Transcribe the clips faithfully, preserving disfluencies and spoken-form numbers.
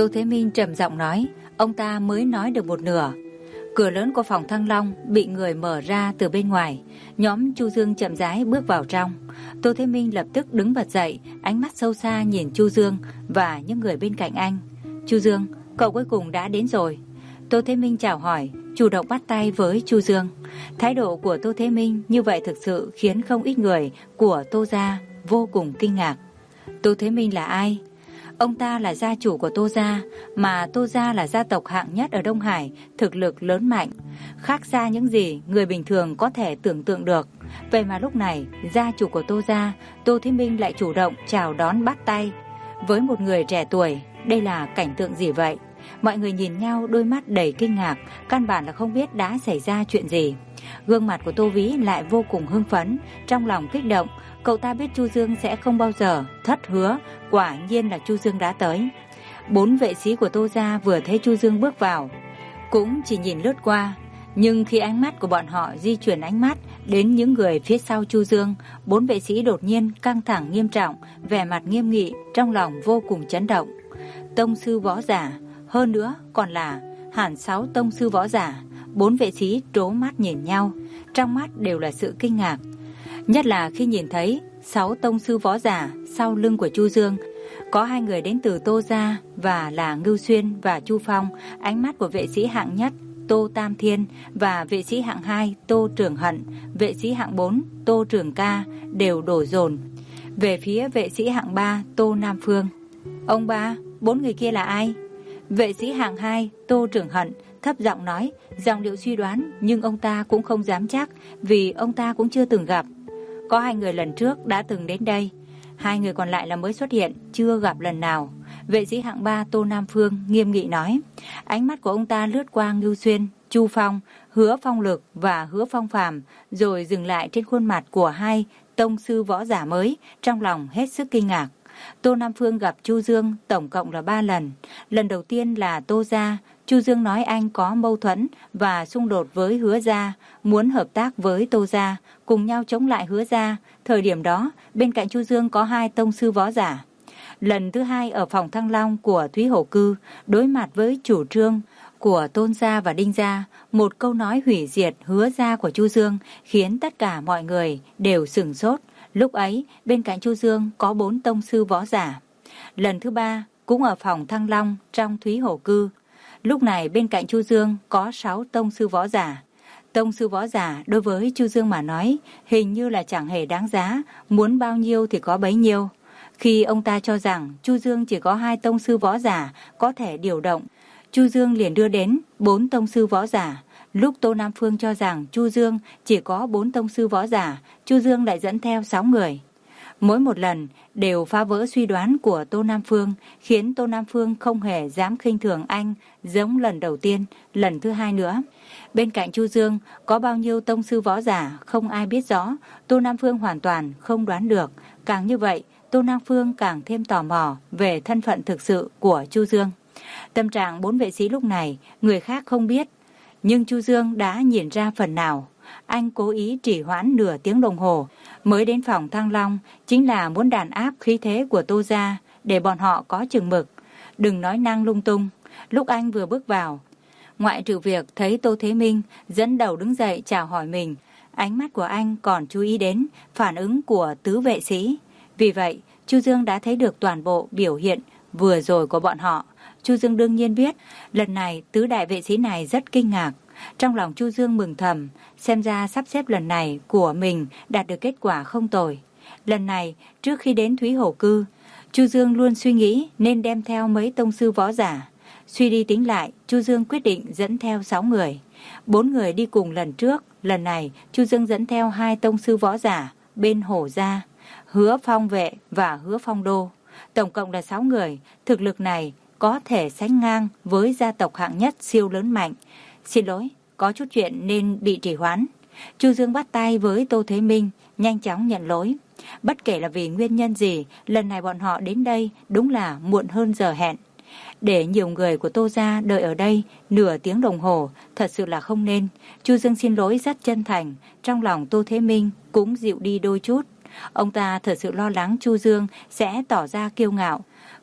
Tô Thế Minh trầm giọng nói. Ông ta mới nói được một nửa. Cửa lớn của phòng Thăng Long bị người mở ra từ bên ngoài. Nhóm Chu Dương chậm rãi bước vào trong. Tô Thế Minh lập tức đứng bật dậy, ánh mắt sâu xa nhìn Chu Dương và những người bên cạnh anh. Chu Dương, cậu cuối cùng đã đến rồi. Tô Thế Minh chào hỏi, chủ động bắt tay với Chu Dương. Thái độ của Tô Thế Minh như vậy thực sự khiến không ít người của Tô gia vô cùng kinh ngạc. Tô Thế Minh là ai? Ông ta là gia chủ của Tô gia, mà Tô gia là gia tộc hạng nhất ở Đông Hải, thực lực lớn mạnh, khác xa những gì người bình thường có thể tưởng tượng được. Vậy mà lúc này, gia chủ của Tô gia, Tô Thế Minh lại chủ động chào đón bắt tay với một người trẻ tuổi. Đây là cảnh tượng gì vậy? Mọi người nhìn nhau, đôi mắt đầy kinh ngạc, căn bản là không biết đã xảy ra chuyện gì. Gương mặt của Tô Vĩ lại vô cùng hưng phấn, trong lòng kích động. Cậu ta biết Chu Dương sẽ không bao giờ thất hứa, quả nhiên là Chu Dương đã tới. Bốn vệ sĩ của Tô gia vừa thấy Chu Dương bước vào, cũng chỉ nhìn lướt qua. Nhưng khi ánh mắt của bọn họ di chuyển ánh mắt đến những người phía sau Chu Dương, bốn vệ sĩ đột nhiên căng thẳng nghiêm trọng, vẻ mặt nghiêm nghị, trong lòng vô cùng chấn động. Tông sư võ giả, hơn nữa còn là hẳn sáu tông sư võ giả. Bốn vệ sĩ trố mắt nhìn nhau, trong mắt đều là sự kinh ngạc. Nhất là khi nhìn thấy sáu tông sư võ giả sau lưng của Chu Dương. Có hai người đến từ Tô gia và là Ngưu Xuyên và Chu Phong. Ánh mắt của vệ sĩ hạng nhất Tô Tam Thiên và vệ sĩ hạng hai Tô Trường Hận, vệ sĩ hạng bốn Tô Trường Ca đều đổ dồn về phía vệ sĩ hạng ba Tô Nam Phương. Ông ba, bốn người kia là ai? Vệ sĩ hạng hai Tô Trường Hận thấp giọng nói, giọng điệu suy đoán, nhưng ông ta cũng không dám chắc vì ông ta cũng chưa từng gặp. Có hai người lần trước đã từng đến đây, hai người còn lại là mới xuất hiện, chưa gặp lần nào. Vệ sĩ hạng ba Tô Nam Phương nghiêm nghị nói. Ánh mắt của ông ta lướt qua Ngưu Xuyên, Chu Phong, Hứa Phong Lực và Hứa Phong Phàm, rồi dừng lại trên khuôn mặt của hai tông sư võ giả mới, trong lòng hết sức kinh ngạc. Tô Nam Phương gặp Chu Dương tổng cộng là ba lần. Lần đầu tiên là Tô gia, Chu Dương nói anh có mâu thuẫn và xung đột với Hứa gia, muốn hợp tác với Tô gia, cùng nhau chống lại Hứa gia. Thời điểm đó, bên cạnh Chu Dương có hai tông sư võ giả. Lần thứ hai ở phòng Thăng Long của Thúy Hổ Cư, đối mặt với chủ trương của Tôn gia và Đinh gia, một câu nói hủy diệt Hứa gia của Chu Dương khiến tất cả mọi người đều sửng sốt. Lúc ấy, bên cạnh Chu Dương có bốn tông sư võ giả. Lần thứ ba, cũng ở phòng Thăng Long trong Thúy Hổ Cư. Lúc này bên cạnh Chu Dương có sáu tông sư võ giả. Tông sư võ giả đối với Chu Dương mà nói, hình như là chẳng hề đáng giá, muốn bao nhiêu thì có bấy nhiêu. Khi ông ta cho rằng Chu Dương chỉ có hai tông sư võ giả có thể điều động, Chu Dương liền đưa đến bốn tông sư võ giả. Lúc Tô Nam Phương cho rằng Chu Dương chỉ có bốn tông sư võ giả, Chu Dương lại dẫn theo sáu người. Mỗi một lần đều phá vỡ suy đoán của Tô Nam Phương, khiến Tô Nam Phương không hề dám khinh thường anh giống lần đầu tiên, lần thứ hai nữa. Bên cạnh Chu Dương có bao nhiêu tông sư võ giả không ai biết rõ, Tô Nam Phương hoàn toàn không đoán được. Càng như vậy, Tô Nam Phương càng thêm tò mò về thân phận thực sự của Chu Dương. Tâm trạng bốn vệ sĩ lúc này, người khác không biết, nhưng Chu Dương đã nhìn ra phần nào. Anh cố ý trì hoãn nửa tiếng đồng hồ mới đến phòng Thăng Long, chính là muốn đàn áp khí thế của Tô gia để bọn họ có chừng mực, đừng nói năng lung tung. Lúc anh vừa bước vào, ngoại trừ việc thấy Tô Thế Minh dẫn đầu đứng dậy chào hỏi mình, ánh mắt của anh còn chú ý đến phản ứng của tứ vệ sĩ. Vì vậy, Chu Dương đã thấy được toàn bộ biểu hiện vừa rồi của bọn họ. Chu Dương đương nhiên biết, lần này tứ đại vệ sĩ này rất kinh ngạc. Trong lòng Chu Dương mừng thầm, xem ra sắp xếp lần này của mình đạt được kết quả không tồi. Lần này, trước khi đến Thúy Hổ Cư, Chu Dương luôn suy nghĩ nên đem theo mấy tông sư võ giả. Suy đi tính lại, Chu Dương quyết định dẫn theo sáu người. Bốn người đi cùng lần trước, lần này Chu Dương dẫn theo hai tông sư võ giả bên Hổ gia, Hứa Phong Vệ và Hứa Phong Đô. Tổng cộng là sáu người, thực lực này có thể sánh ngang với gia tộc hạng nhất siêu lớn mạnh. Xin lỗi, có chút chuyện nên bị trì hoãn. Chu Dương bắt tay với Tô Thế Minh, nhanh chóng nhận lỗi. Bất kể là vì nguyên nhân gì, lần này bọn họ đến đây đúng là muộn hơn giờ hẹn. Để nhiều người của Tô gia đợi ở đây nửa tiếng đồng hồ, thật sự là không nên. Chu Dương xin lỗi rất chân thành, trong lòng Tô Thế Minh cũng dịu đi đôi chút. Ông ta thật sự lo lắng Chu Dương sẽ tỏ ra kiêu ngạo,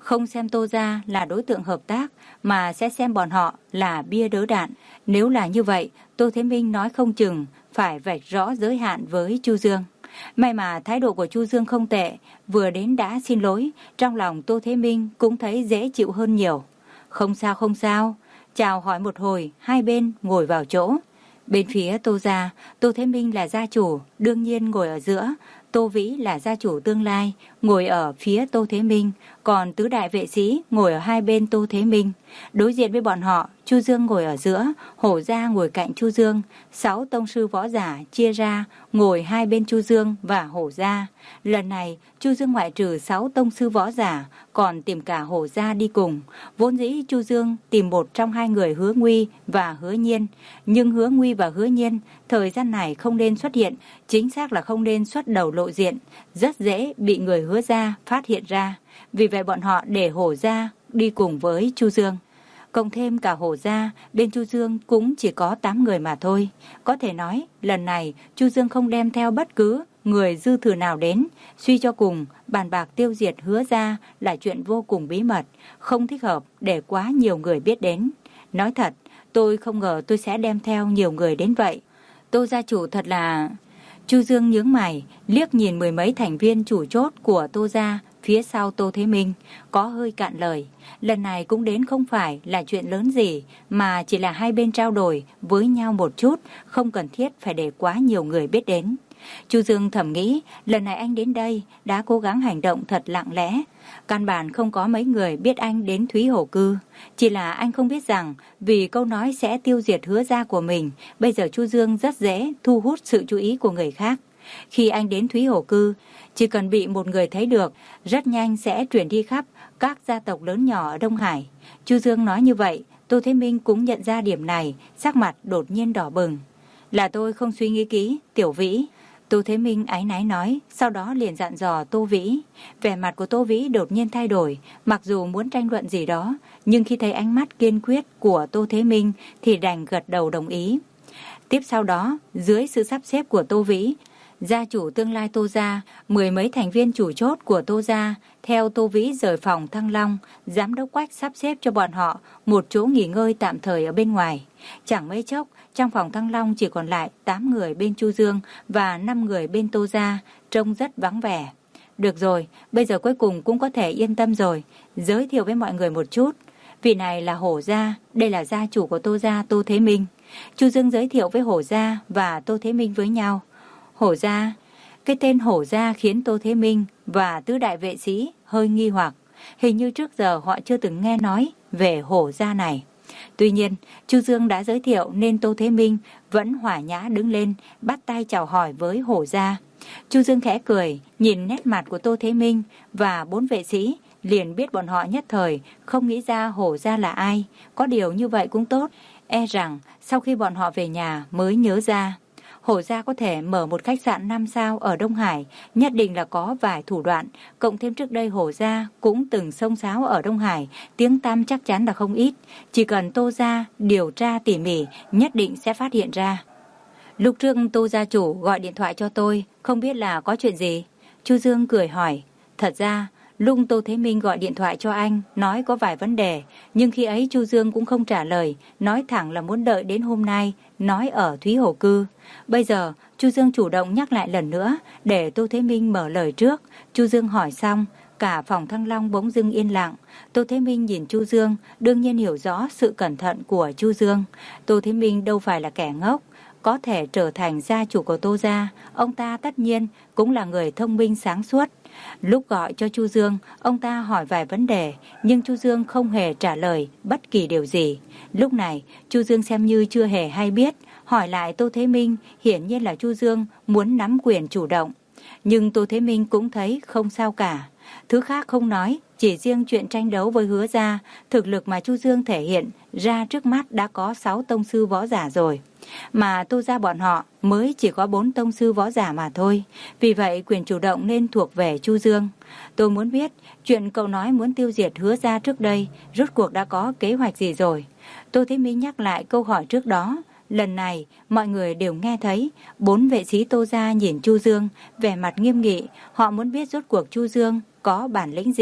không xem Tô gia là đối tượng hợp tác mà sẽ xem bọn họ là bia đỡ đạn. Nếu là như vậy, Tô Thế Minh nói không chừng phải vạch rõ giới hạn với Chu Dương. May mà thái độ của Chu Dương không tệ, vừa đến đã xin lỗi, trong lòng Tô Thế Minh cũng thấy dễ chịu hơn nhiều. Không sao không sao, chào hỏi một hồi, hai bên ngồi vào chỗ. Bên phía Tô gia, Tô Thế Minh là gia chủ, đương nhiên ngồi ở giữa. Tô Vĩ là gia chủ tương lai, ngồi ở phía Tô Thế Minh, còn tứ đại vệ sĩ ngồi ở hai bên Tô Thế Minh. Đối diện với bọn họ, Chu Dương ngồi ở giữa, Hổ gia ngồi cạnh Chu Dương, sáu tông sư võ giả chia ra ngồi hai bên Chu Dương và Hổ gia. Lần này, Chu Dương ngoại trừ sáu tông sư võ giả, còn tìm cả Hổ gia đi cùng. Vốn dĩ Chu Dương tìm một trong hai người Hứa Nguy và Hứa Nhiên, nhưng Hứa Nguy và Hứa Nhiên thời gian này không nên xuất hiện, chính xác là không nên xuất đầu lộ diện, rất dễ bị người Hứa gia phát hiện ra. Vì vậy bọn họ để Hổ gia đi cùng với Chu Dương. Cộng thêm cả Hổ gia, bên Chu Dương cũng chỉ có tám người mà thôi. Có thể nói, lần này Chu Dương không đem theo bất cứ người dư thừa nào đến. Suy cho cùng, bàn bạc tiêu diệt Hứa gia là chuyện vô cùng bí mật, không thích hợp để quá nhiều người biết đến. Nói thật, tôi không ngờ tôi sẽ đem theo nhiều người đến vậy. Tô gia chủ thật là... Chu Dương nhướng mày, liếc nhìn mười mấy thành viên chủ chốt của Tô gia phía sau Tô Thế Minh, có hơi cạn lời. Lần này cũng đến không phải là chuyện lớn gì, mà chỉ là hai bên trao đổi với nhau một chút, không cần thiết phải để quá nhiều người biết đến. Chu Dương thầm nghĩ, lần này anh đến đây đã cố gắng hành động thật lặng lẽ. Căn bản không có mấy người biết anh đến Thúy Hổ Cư. Chỉ là anh không biết rằng vì câu nói sẽ tiêu diệt Hứa gia của mình, bây giờ Chu Dương rất dễ thu hút sự chú ý của người khác. Khi anh đến Thúy Hổ Cư, chỉ cần bị một người thấy được, rất nhanh sẽ truyền đi khắp các gia tộc lớn nhỏ ở Đông Hải. Chu Dương nói như vậy, Tô Thế Minh cũng nhận ra điểm này, sắc mặt đột nhiên đỏ bừng. Là tôi không suy nghĩ kỹ, Tiểu Vĩ. Tô Thế Minh áy náy nói, sau đó liền dặn dò Tô Vĩ. Vẻ mặt của Tô Vĩ đột nhiên thay đổi, mặc dù muốn tranh luận gì đó, nhưng khi thấy ánh mắt kiên quyết của Tô Thế Minh thì đành gật đầu đồng ý. Tiếp sau đó, dưới sự sắp xếp của Tô Vĩ, gia chủ tương lai Tô gia, mười mấy thành viên chủ chốt của Tô gia theo Tô Vĩ rời phòng Thăng Long, giám đốc Quách sắp xếp cho bọn họ một chỗ nghỉ ngơi tạm thời ở bên ngoài. Chẳng mấy chốc, trong phòng Thăng Long chỉ còn lại tám người bên Chu Dương và năm người bên Tô gia, trông rất vắng vẻ. Được rồi, bây giờ cuối cùng cũng có thể yên tâm rồi. Giới thiệu với mọi người một chút. Vị này là Hổ gia, đây là gia chủ của Tô gia, Tô Thế Minh. Chu Dương giới thiệu với Hổ gia và Tô Thế Minh với nhau. Hổ gia, cái tên Hổ gia khiến Tô Thế Minh và tứ đại vệ sĩ hơi nghi hoặc. Hình như trước giờ họ chưa từng nghe nói về Hổ gia này. Tuy nhiên, Chu Dương đã giới thiệu nên Tô Thế Minh vẫn hòa nhã đứng lên, bắt tay chào hỏi với Hổ gia. Chu Dương khẽ cười, nhìn nét mặt của Tô Thế Minh và bốn vệ sĩ, liền biết bọn họ nhất thời không nghĩ ra Hổ gia là ai. Có điều như vậy cũng tốt, e rằng sau khi bọn họ về nhà mới nhớ ra. Hổ gia có thể mở một khách sạn năm sao ở Đông Hải, nhất định là có vài thủ đoạn, cộng thêm trước đây Hổ gia cũng từng xông xáo ở Đông Hải, tiếng tăm chắc chắn là không ít, chỉ cần Tô gia điều tra tỉ mỉ, nhất định sẽ phát hiện ra. Lúc trước Tô gia chủ gọi điện thoại cho tôi, không biết là có chuyện gì? Chu Dương cười hỏi. Thật ra, lúc Tô Thế Minh gọi điện thoại cho anh, nói có vài vấn đề, nhưng khi ấy Chu Dương cũng không trả lời, nói thẳng là muốn đợi đến hôm nay, nói ở Thúy Hổ Cư. Bây giờ, Chu Dương chủ động nhắc lại lần nữa, để Tô Thế Minh mở lời trước. Chu Dương hỏi xong, cả phòng Thăng Long bỗng dưng yên lặng. Tô Thế Minh nhìn Chu Dương, đương nhiên hiểu rõ sự cẩn thận của Chu Dương. Tô Thế Minh đâu phải là kẻ ngốc, có thể trở thành gia chủ của Tô gia, ông ta tất nhiên cũng là người thông minh sáng suốt. Lúc gọi cho Chu Dương, ông ta hỏi vài vấn đề, nhưng Chu Dương không hề trả lời bất kỳ điều gì. Lúc này, Chu Dương xem như chưa hề hay biết, hỏi lại Tô Thế Minh, hiển nhiên là Chu Dương muốn nắm quyền chủ động. Nhưng Tô Thế Minh cũng thấy không sao cả. Thứ khác không nói, chỉ riêng chuyện tranh đấu với Hứa gia, thực lực mà Chu Dương thể hiện ra trước mắt đã có sáu tông sư võ giả rồi. Mà Tô gia bọn họ mới chỉ có bốn tông sư võ giả mà thôi. Vì vậy quyền chủ động nên thuộc về Chu Dương. Tôi muốn biết chuyện cậu nói muốn tiêu diệt Hứa gia trước đây, rốt cuộc đã có kế hoạch gì rồi? Tô Thế Minh nhắc lại câu hỏi trước đó. Lần này mọi người đều nghe thấy. Bốn vệ sĩ Tô gia nhìn Chu Dương vẻ mặt nghiêm nghị. Họ muốn biết rốt cuộc Chu Dương có bản lĩnh gì.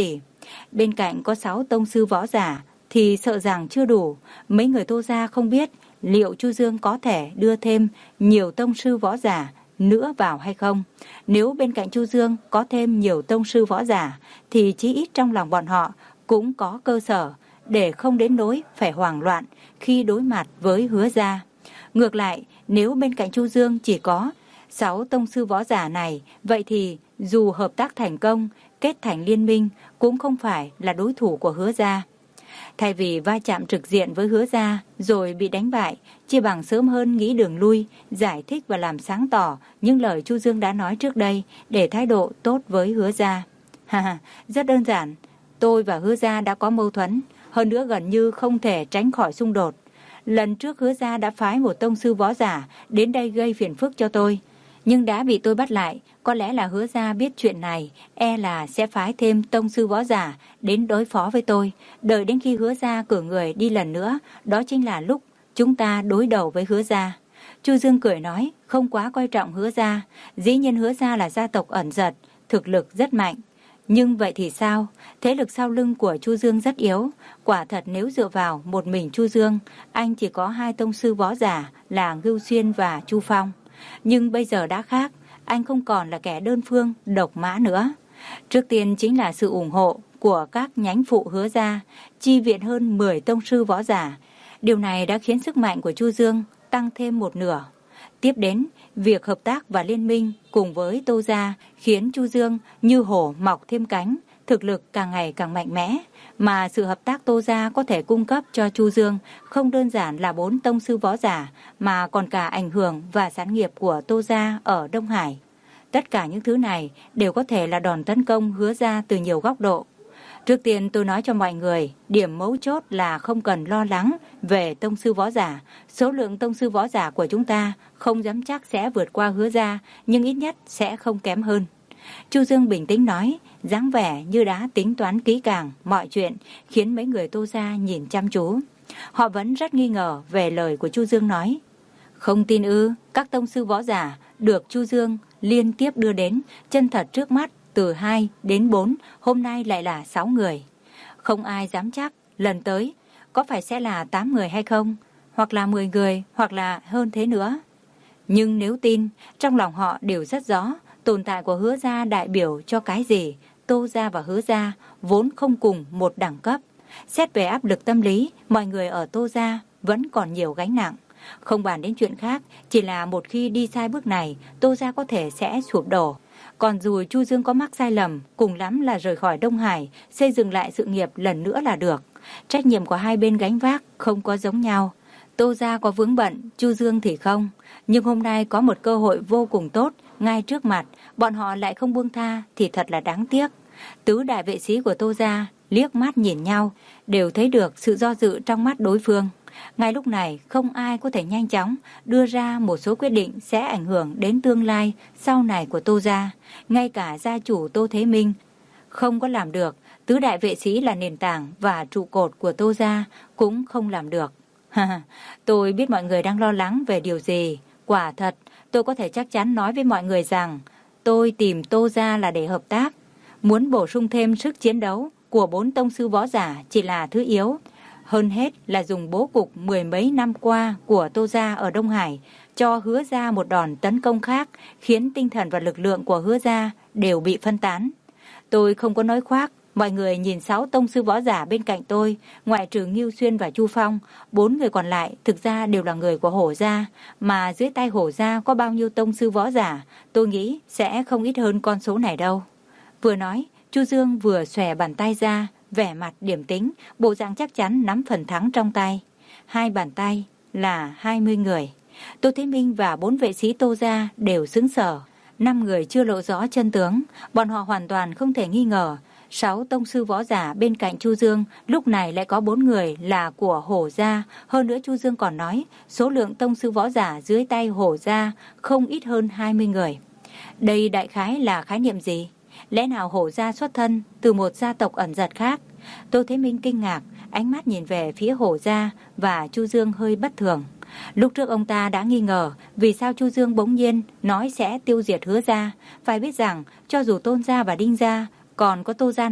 Bên cạnh có sáu tông sư võ giả thì sợ rằng chưa đủ. Mấy người Tô gia không biết liệu Chu Dương có thể đưa thêm nhiều tông sư võ giả nữa vào hay không. Nếu bên cạnh Chu Dương có thêm nhiều tông sư võ giả thì chí ít trong lòng bọn họ cũng có cơ sở để không đến nỗi phải hoảng loạn khi đối mặt với Hứa gia. Ngược lại, nếu bên cạnh Chu Dương chỉ có sáu tông sư võ giả này, vậy thì dù hợp tác thành công, kết thành liên minh cũng không phải là đối thủ của Hứa gia. Thay vì va chạm trực diện với Hứa gia rồi bị đánh bại, chỉ bằng sớm hơn nghĩ đường lui, giải thích và làm sáng tỏ những lời Chu Dương đã nói trước đây để thái độ tốt với Hứa gia. Ha ha, rất đơn giản, tôi và Hứa gia đã có mâu thuẫn, hơn nữa gần như không thể tránh khỏi xung đột. Lần trước Hứa gia đã phái một tông sư võ giả đến đây gây phiền phức cho tôi, nhưng đã bị tôi bắt lại. Có lẽ là Hứa gia biết chuyện này, e là sẽ phái thêm tông sư võ giả đến đối phó với tôi. Đợi đến khi Hứa gia cử người đi lần nữa, đó chính là lúc chúng ta đối đầu với Hứa gia. Chu Dương cười nói, không quá coi trọng Hứa gia. Dĩ nhiên Hứa gia là gia tộc ẩn giật, thực lực rất mạnh. Nhưng vậy thì sao? Thế lực sau lưng của Chu Dương rất yếu. Quả thật nếu dựa vào một mình Chu Dương, anh chỉ có hai tông sư võ giả là Ngưu Xuyên và Chu Phong. Nhưng bây giờ đã khác, anh không còn là kẻ đơn phương, độc mã nữa. Trước tiên chính là sự ủng hộ của các nhánh phụ Hứa gia, chi viện hơn mười tông sư võ giả. Điều này đã khiến sức mạnh của Chu Dương tăng thêm một nửa. Tiếp đến, việc hợp tác và liên minh cùng với Tô gia khiến Chu Dương như hổ mọc thêm cánh, thực lực càng ngày càng mạnh mẽ. Mà sự hợp tác Tô gia có thể cung cấp cho Chu Dương không đơn giản là bốn tông sư võ giả, mà còn cả ảnh hưởng và sản nghiệp của Tô gia ở Đông Hải. Tất cả những thứ này đều có thể là đòn tấn công Hứa gia từ nhiều góc độ. Trước tiên tôi nói cho mọi người, điểm mấu chốt là không cần lo lắng về tông sư võ giả. Số lượng tông sư võ giả của chúng ta không dám chắc sẽ vượt qua Hứa gia, nhưng ít nhất sẽ không kém hơn. Chu Dương bình tĩnh nói, dáng vẻ như đã tính toán kỹ càng mọi chuyện, khiến mấy người Tô gia nhìn chăm chú. Họ vẫn rất nghi ngờ về lời của Chu Dương nói. Không tin ư? Các tông sư võ giả được Chu Dương liên tiếp đưa đến, chân thật trước mắt, từ hai đến bốn, hôm nay lại là sáu người. Không ai dám chắc lần tới có phải sẽ là tám người hay không, hoặc là mười người, hoặc là hơn thế nữa. Nhưng nếu tin, trong lòng họ đều rất rõ tồn tại của Hứa gia đại biểu cho cái gì. Tô gia và Hứa gia vốn không cùng một đẳng cấp. Xét về áp lực tâm lý, mọi người ở Tô gia vẫn còn nhiều gánh nặng. Không bàn đến chuyện khác, chỉ là một khi đi sai bước này, Tô gia có thể sẽ sụp đổ. Còn dù Chu Dương có mắc sai lầm, cùng lắm là rời khỏi Đông Hải, xây dựng lại sự nghiệp lần nữa là được. Trách nhiệm của hai bên gánh vác không có giống nhau. Tô gia có vướng bận, Chu Dương thì không. Nhưng hôm nay có một cơ hội vô cùng tốt ngay trước mặt, bọn họ lại không buông tha thì thật là đáng tiếc. Tứ đại vệ sĩ của Tô gia liếc mắt nhìn nhau, đều thấy được sự do dự trong mắt đối phương. Ngay lúc này không ai có thể nhanh chóng đưa ra một số quyết định sẽ ảnh hưởng đến tương lai sau này của Tô gia. Ngay cả gia chủ Tô Thế Minh không có làm được, tứ đại vệ sĩ là nền tảng và trụ cột của Tô gia cũng không làm được. Tôi biết mọi người đang lo lắng về điều gì. Quả thật, tôi có thể chắc chắn nói với mọi người rằng tôi tìm Tô gia là để hợp tác. Muốn bổ sung thêm sức chiến đấu của bốn tông sư võ giả chỉ là thứ yếu. Hơn hết là dùng bố cục mười mấy năm qua của Tô gia ở Đông Hải cho Hứa gia một đòn tấn công khác, khiến tinh thần và lực lượng của Hứa gia đều bị phân tán. Tôi không có nói khoác, mọi người nhìn sáu tông sư võ giả bên cạnh tôi, ngoại trừ Ngưu Xuyên và Chu Phong, bốn người còn lại thực ra đều là người của Hổ gia, mà dưới tay Hổ gia có bao nhiêu tông sư võ giả, tôi nghĩ sẽ không ít hơn con số này đâu. Vừa nói, Chu Dương vừa xòe bàn tay ra, vẻ mặt điềm tĩnh, bộ dạng chắc chắn nắm phần thắng trong tay. Hai bàn tay là hai mươi người. Tô Thế Minh và bốn vệ sĩ Tô gia đều sững sờ. Năm người chưa lộ rõ chân tướng, bọn họ hoàn toàn không thể nghi ngờ. Sáu tông sư võ giả bên cạnh Chu Dương lúc này lại có bốn người là của Hổ gia. Hơn nữa Chu Dương còn nói số lượng tông sư võ giả dưới tay Hổ gia không ít hơn hai mươi người. Đây đại khái là khái niệm gì? Lẽ nào Hổ gia xuất thân từ một gia tộc ẩn giật khác? Tô Thế Minh kinh ngạc, ánh mắt nhìn về phía Hổ gia và Chu Dương hơi bất thường. Lúc trước ông ta đã nghi ngờ vì sao Chu Dương bỗng nhiên nói sẽ tiêu diệt Hứa gia. Phải biết rằng cho dù Tôn gia và Đinh gia còn có Tô gia nữa,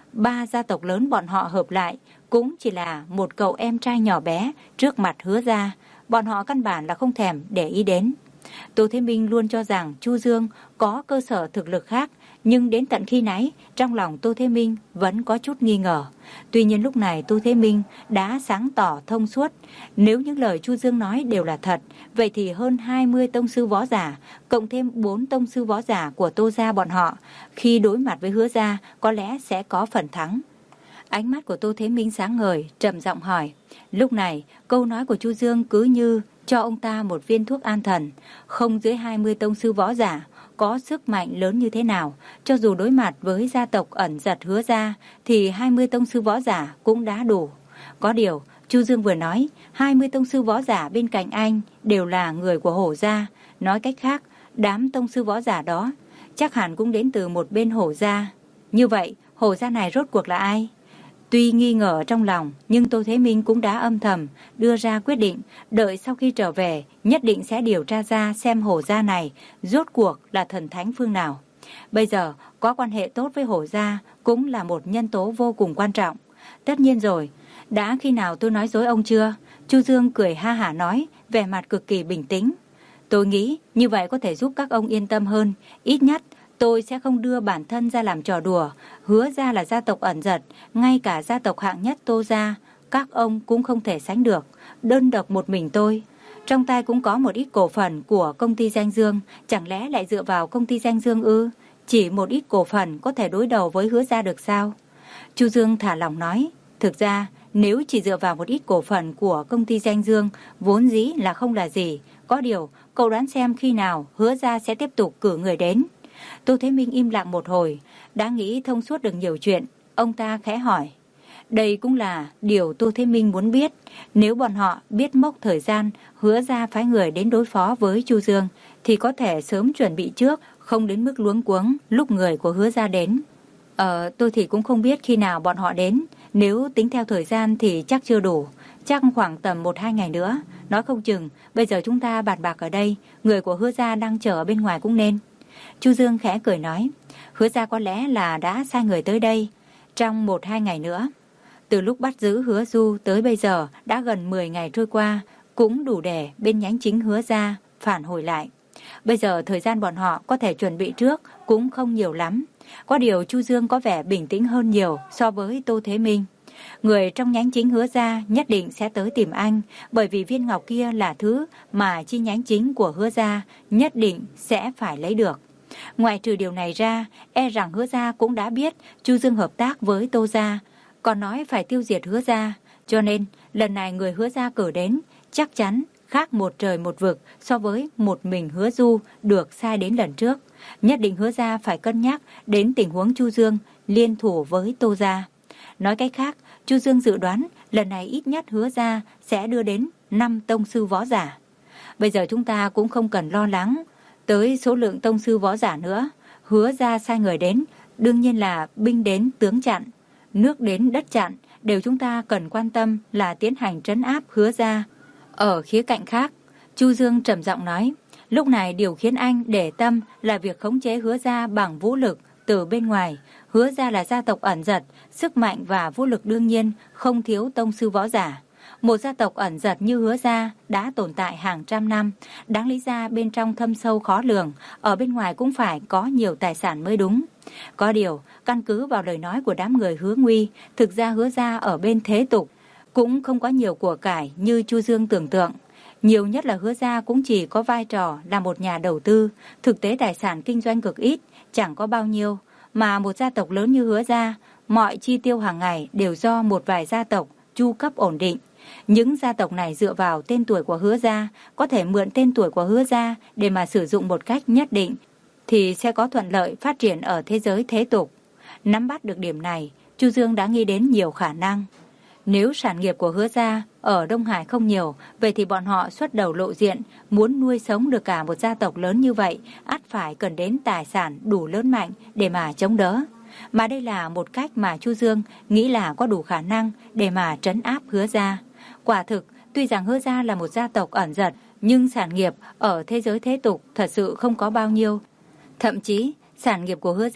ba gia tộc lớn bọn họ hợp lại cũng chỉ là một cậu em trai nhỏ bé trước mặt Hứa gia, bọn họ căn bản là không thèm để ý đến. Tô Thế Minh luôn cho rằng Chu Dương có cơ sở thực lực khác, nhưng đến tận khi nãy, trong lòng Tô Thế Minh vẫn có chút nghi ngờ. Tuy nhiên lúc này Tô Thế Minh đã sáng tỏ thông suốt, nếu những lời Chu Dương nói đều là thật, vậy thì hơn hai mươi tông sư võ giả, cộng thêm bốn tông sư võ giả của Tô gia bọn họ, khi đối mặt với Hứa gia có lẽ sẽ có phần thắng. Ánh mắt của Tô Thế Minh sáng ngời, trầm giọng hỏi. Lúc này, câu nói của Chu Dương cứ như cho ông ta một viên thuốc an thần. Không dưới hai mươi tông sư võ giả, có sức mạnh lớn như thế nào, cho dù đối mặt với gia tộc ẩn giật Hứa gia, thì hai mươi tông sư võ giả cũng đã đủ. Có điều, Chu Dương vừa nói, hai mươi tông sư võ giả bên cạnh anh đều là người của Hổ gia. Nói cách khác, đám tông sư võ giả đó chắc hẳn cũng đến từ một bên Hổ gia. Như vậy, Hổ gia này rốt cuộc là ai? Tuy nghi ngờ trong lòng, nhưng Tô Thế Minh cũng đã âm thầm đưa ra quyết định, đợi sau khi trở về, nhất định sẽ điều tra ra xem Hổ gia này rốt cuộc là thần thánh phương nào. Bây giờ, có quan hệ tốt với Hổ gia cũng là một nhân tố vô cùng quan trọng. Tất nhiên rồi, đã khi nào tôi nói dối ông chưa? Chu Dương cười ha hả nói, vẻ mặt cực kỳ bình tĩnh. Tôi nghĩ như vậy có thể giúp các ông yên tâm hơn, ít nhất tôi sẽ không đưa bản thân ra làm trò đùa. Hứa gia là gia tộc ẩn giật, ngay cả gia tộc hạng nhất Tô gia, các ông cũng không thể sánh được. Đơn độc một mình tôi, trong tay cũng có một ít cổ phần của công ty Danh Dương, chẳng lẽ lại dựa vào công ty Danh Dương ư? Chỉ một ít cổ phần có thể đối đầu với Hứa gia được sao? Chu Dương thả lỏng nói, thực ra nếu chỉ dựa vào một ít cổ phần của công ty Danh Dương, vốn dĩ là không là gì. Có điều, cậu đoán xem khi nào Hứa gia sẽ tiếp tục cử người đến. Tô Thế Minh im lặng một hồi, đã nghĩ thông suốt được nhiều chuyện, ông ta khẽ hỏi. Đây cũng là điều Tô Thế Minh muốn biết, nếu bọn họ biết mốc thời gian Hứa gia phái người đến đối phó với Chu Dương, thì có thể sớm chuẩn bị trước, không đến mức luống cuống lúc người của Hứa gia đến. Ờ, tôi thì cũng không biết khi nào bọn họ đến, nếu tính theo thời gian thì chắc chưa đủ, chắc khoảng tầm một hai ngày nữa, nói không chừng, bây giờ chúng ta bàn bạc ở đây, người của Hứa gia đang chờ ở bên ngoài cũng nên. Chu Dương khẽ cười nói, Hứa gia có lẽ là đã sai người tới đây trong một hai ngày nữa. Từ lúc bắt giữ Hứa Du tới bây giờ đã gần mười ngày trôi qua, cũng đủ để bên nhánh chính Hứa gia phản hồi lại. Bây giờ thời gian bọn họ có thể chuẩn bị trước cũng không nhiều lắm. Có điều Chu Dương có vẻ bình tĩnh hơn nhiều so với Tô Thế Minh. Người trong nhánh chính Hứa gia nhất định sẽ tới tìm anh, bởi vì viên ngọc kia là thứ mà chi nhánh chính của Hứa gia nhất định sẽ phải lấy được. Ngoài trừ điều này ra, e rằng Hứa gia cũng đã biết Chu Dương hợp tác với Tô gia, còn nói phải tiêu diệt Hứa gia, cho nên lần này người Hứa gia cử đến chắc chắn khác một trời một vực so với một mình Hứa Du được sai đến lần trước. Nhất định Hứa gia phải cân nhắc đến tình huống Chu Dương liên thủ với Tô gia. Nói cách khác, Chu Dương dự đoán lần này ít nhất Hứa gia sẽ đưa đến năm tông sư võ giả. Bây giờ chúng ta cũng không cần lo lắng tới số lượng tông sư võ giả nữa. Hứa gia sai người đến, đương nhiên là binh đến tướng chặn, nước đến đất chặn, đều chúng ta cần quan tâm là tiến hành trấn áp Hứa gia. Ở khía cạnh khác, Chu Dương trầm giọng nói, lúc này điều khiến anh để tâm là việc khống chế Hứa gia bằng vũ lực từ bên ngoài. Hứa gia là gia tộc ẩn giật, sức mạnh và vũ lực đương nhiên không thiếu tông sư võ giả. Một gia tộc ẩn giật như Hứa gia đã tồn tại hàng trăm năm, đáng lý ra bên trong thâm sâu khó lường, ở bên ngoài cũng phải có nhiều tài sản mới đúng. Có điều, căn cứ vào lời nói của đám người Hứa Nguy, thực ra Hứa gia ở bên thế tục cũng không có nhiều của cải như Chu Dương tưởng tượng. Nhiều nhất là Hứa gia cũng chỉ có vai trò là một nhà đầu tư, thực tế tài sản kinh doanh cực ít, chẳng có bao nhiêu. Mà một gia tộc lớn như Hứa gia, mọi chi tiêu hàng ngày đều do một vài gia tộc chu cấp ổn định. Những gia tộc này dựa vào tên tuổi của Hứa gia, có thể mượn tên tuổi của Hứa gia để mà sử dụng một cách nhất định, thì sẽ có thuận lợi phát triển ở thế giới thế tục. Nắm bắt được điểm này, Chu Dương đã nghĩ đến nhiều khả năng. Nếu sản nghiệp của Hứa gia ở Đông Hải không nhiều, vậy thì bọn họ xuất đầu lộ diện, muốn nuôi sống được cả một gia tộc lớn như vậy, ắt phải cần đến tài sản đủ lớn mạnh để mà chống đỡ. Mà đây là một cách mà Chu Dương nghĩ là có đủ khả năng để mà trấn áp Hứa gia. Quả thực, tuy rằng Hứa gia là một gia tộc ẩn giật, nhưng sản nghiệp ở thế giới thế tục thật sự không có bao nhiêu. Thậm chí, sản nghiệp của Hứa gia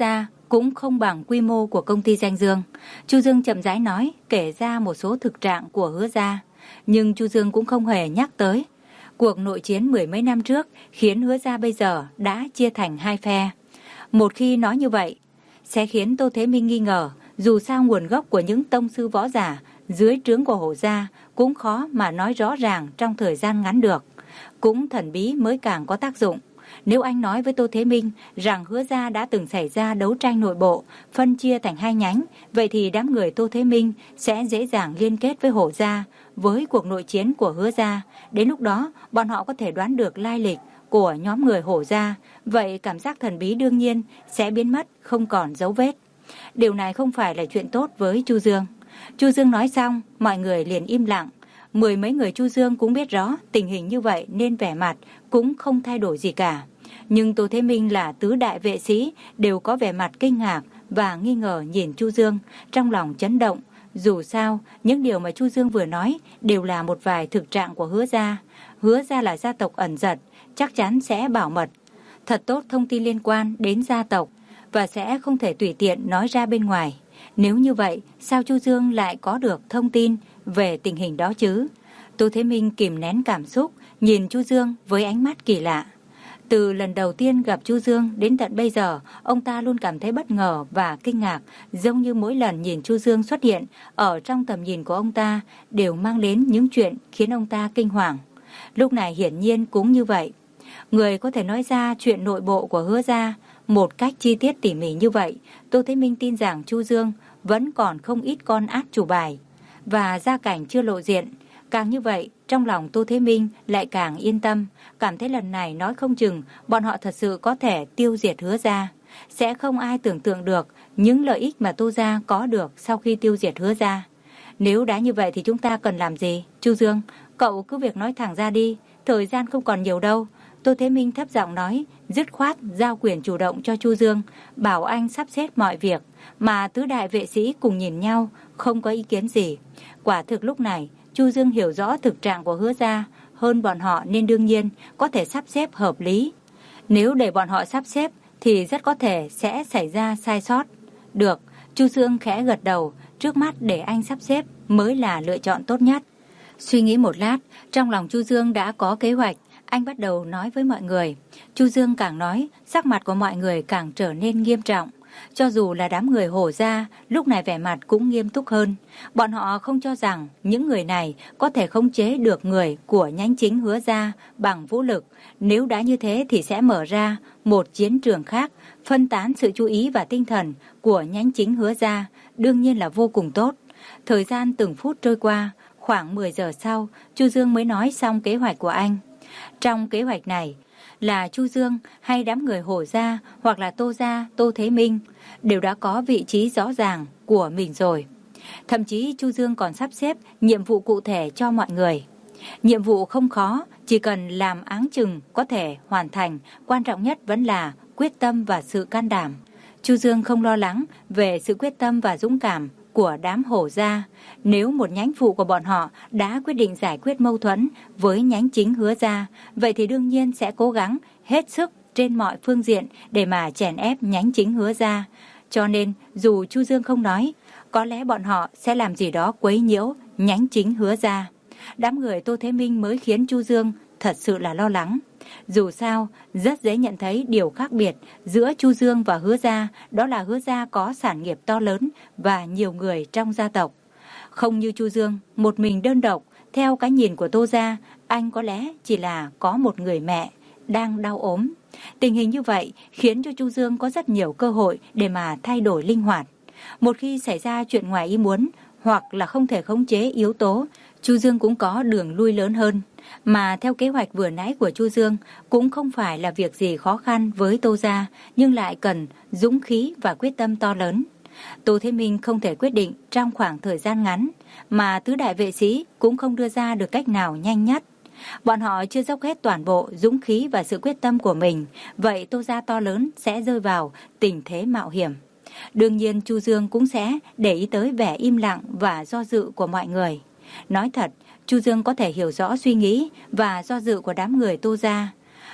cũng không bằng quy mô của công ty Danh Dương. Chu Dương chậm rãi nói, kể ra một số thực trạng của Hứa gia, nhưng Chu Dương cũng không hề nhắc tới cuộc nội chiến mười mấy năm trước khiến Hứa gia bây giờ đã chia thành hai phe. Một khi nói như vậy, sẽ khiến Tô Thế Minh nghi ngờ, dù sao nguồn gốc của những tông sư võ giả dưới trướng của Hổ gia cũng khó mà nói rõ ràng trong thời gian ngắn được. Cũng thần bí mới càng có tác dụng. Nếu anh nói với Tô Thế Minh rằng Hứa gia đã từng xảy ra đấu tranh nội bộ, phân chia thành hai nhánh, vậy thì đám người Tô Thế Minh sẽ dễ dàng liên kết với Hổ gia, với cuộc nội chiến của Hứa gia. Đến lúc đó, bọn họ có thể đoán được lai lịch của nhóm người Hổ gia, vậy cảm giác thần bí đương nhiên sẽ biến mất, không còn dấu vết. Điều này không phải là chuyện tốt với Chu Dương. Chu Dương nói xong, mọi người liền im lặng. Mười mấy người Chu Dương cũng biết rõ tình hình như vậy nên vẻ mặt cũng không thay đổi gì cả. Nhưng Tô Thế Minh là tứ đại vệ sĩ đều có vẻ mặt kinh ngạc và nghi ngờ nhìn Chu Dương, trong lòng chấn động. Dù sao, những điều mà Chu Dương vừa nói đều là một vài thực trạng của Hứa gia. Hứa gia là gia tộc ẩn giật, chắc chắn sẽ bảo mật thật tốt thông tin liên quan đến gia tộc và sẽ không thể tùy tiện nói ra bên ngoài. Nếu như vậy, sao Chu Dương lại có được thông tin về tình hình đó chứ? Tô Thế Minh kìm nén cảm xúc, nhìn Chu Dương với ánh mắt kỳ lạ. Từ lần đầu tiên gặp Chu Dương đến tận bây giờ, ông ta luôn cảm thấy bất ngờ và kinh ngạc, giống như mỗi lần nhìn Chu Dương xuất hiện ở trong tầm nhìn của ông ta đều mang đến những chuyện khiến ông ta kinh hoàng. Lúc này hiển nhiên cũng như vậy. Người có thể nói ra chuyện nội bộ của Hứa gia một cách chi tiết tỉ mỉ như vậy, Tô Thế Minh tin rằng Chu Dương vẫn còn không ít con át chủ bài và gia cảnh chưa lộ diện. Càng như vậy, trong lòng Tô Thế Minh lại càng yên tâm, cảm thấy lần này nói không chừng bọn họ thật sự có thể tiêu diệt Hứa gia. Sẽ không ai tưởng tượng được những lợi ích mà Tô gia có được sau khi tiêu diệt Hứa gia. Nếu đã như vậy thì chúng ta cần làm gì? Chu Dương, cậu cứ việc nói thẳng ra đi, thời gian không còn nhiều đâu. Tô Thế Minh thấp giọng nói, dứt khoát giao quyền chủ động cho Chu Dương, bảo anh sắp xếp mọi việc, mà tứ đại vệ sĩ cùng nhìn nhau, không có ý kiến gì. Quả thực lúc này, Chu Dương hiểu rõ thực trạng của Hứa gia hơn bọn họ nên đương nhiên có thể sắp xếp hợp lý. Nếu để bọn họ sắp xếp thì rất có thể sẽ xảy ra sai sót. Được, Chu Dương khẽ gật đầu, trước mắt để anh sắp xếp mới là lựa chọn tốt nhất. Suy nghĩ một lát, trong lòng Chu Dương đã có kế hoạch. Anh bắt đầu nói với mọi người. Chu Dương càng nói, sắc mặt của mọi người càng trở nên nghiêm trọng. Cho dù là đám người Hổ gia, lúc này vẻ mặt cũng nghiêm túc hơn. Bọn họ không cho rằng những người này có thể khống chế được người của nhánh chính Hứa gia bằng vũ lực. Nếu đã như thế thì sẽ mở ra một chiến trường khác, phân tán sự chú ý và tinh thần của nhánh chính Hứa gia, đương nhiên là vô cùng tốt. Thời gian từng phút trôi qua, khoảng mười giờ sau, Chu Dương mới nói xong kế hoạch của anh. Trong kế hoạch này là Chu Dương hay đám người Hổ gia hoặc là Tô gia, Tô Thế Minh đều đã có vị trí rõ ràng của mình rồi. Thậm chí Chu Dương còn sắp xếp nhiệm vụ cụ thể cho mọi người. Nhiệm vụ không khó, chỉ cần làm áng chừng có thể hoàn thành, quan trọng nhất vẫn là quyết tâm và sự can đảm. Chu Dương không lo lắng về sự quyết tâm và dũng cảm của đám Hổ gia. Nếu một nhánh phụ của bọn họ đã quyết định giải quyết mâu thuẫn với nhánh chính Hứa gia, vậy thì đương nhiên sẽ cố gắng hết sức trên mọi phương diện để mà chèn ép nhánh chính Hứa gia. Cho nên dù Chu Dương không nói, có lẽ bọn họ sẽ làm gì đó quấy nhiễu nhánh chính Hứa gia. Đám người Tô Thế Minh mới khiến Chu Dương thật sự là lo lắng. Dù sao, rất dễ nhận thấy điều khác biệt giữa Chu Dương và Hứa gia, đó là Hứa gia có sản nghiệp to lớn và nhiều người trong gia tộc. Không như Chu Dương, một mình đơn độc, theo cái nhìn của Tô gia, anh có lẽ chỉ là có một người mẹ đang đau ốm. Tình hình như vậy khiến cho Chu Dương có rất nhiều cơ hội để mà thay đổi linh hoạt. Một khi xảy ra chuyện ngoài ý muốn hoặc là không thể khống chế yếu tố, Chu Dương cũng có đường lui lớn hơn. Mà theo kế hoạch vừa nãy của Chu Dương cũng không phải là việc gì khó khăn với Tô gia, nhưng lại cần dũng khí và quyết tâm to lớn. Tô Thế Minh không thể quyết định trong khoảng thời gian ngắn, mà tứ đại vệ sĩ cũng không đưa ra được cách nào nhanh nhất. Bọn họ chưa dốc hết toàn bộ dũng khí và sự quyết tâm của mình, vậy Tô gia to lớn sẽ rơi vào tình thế mạo hiểm. Đương nhiên Chu Dương cũng sẽ để ý tới vẻ im lặng và do dự của mọi người. Nói thật, Chu Dương có thể hiểu rõ suy nghĩ và do dự của đám người Tô gia.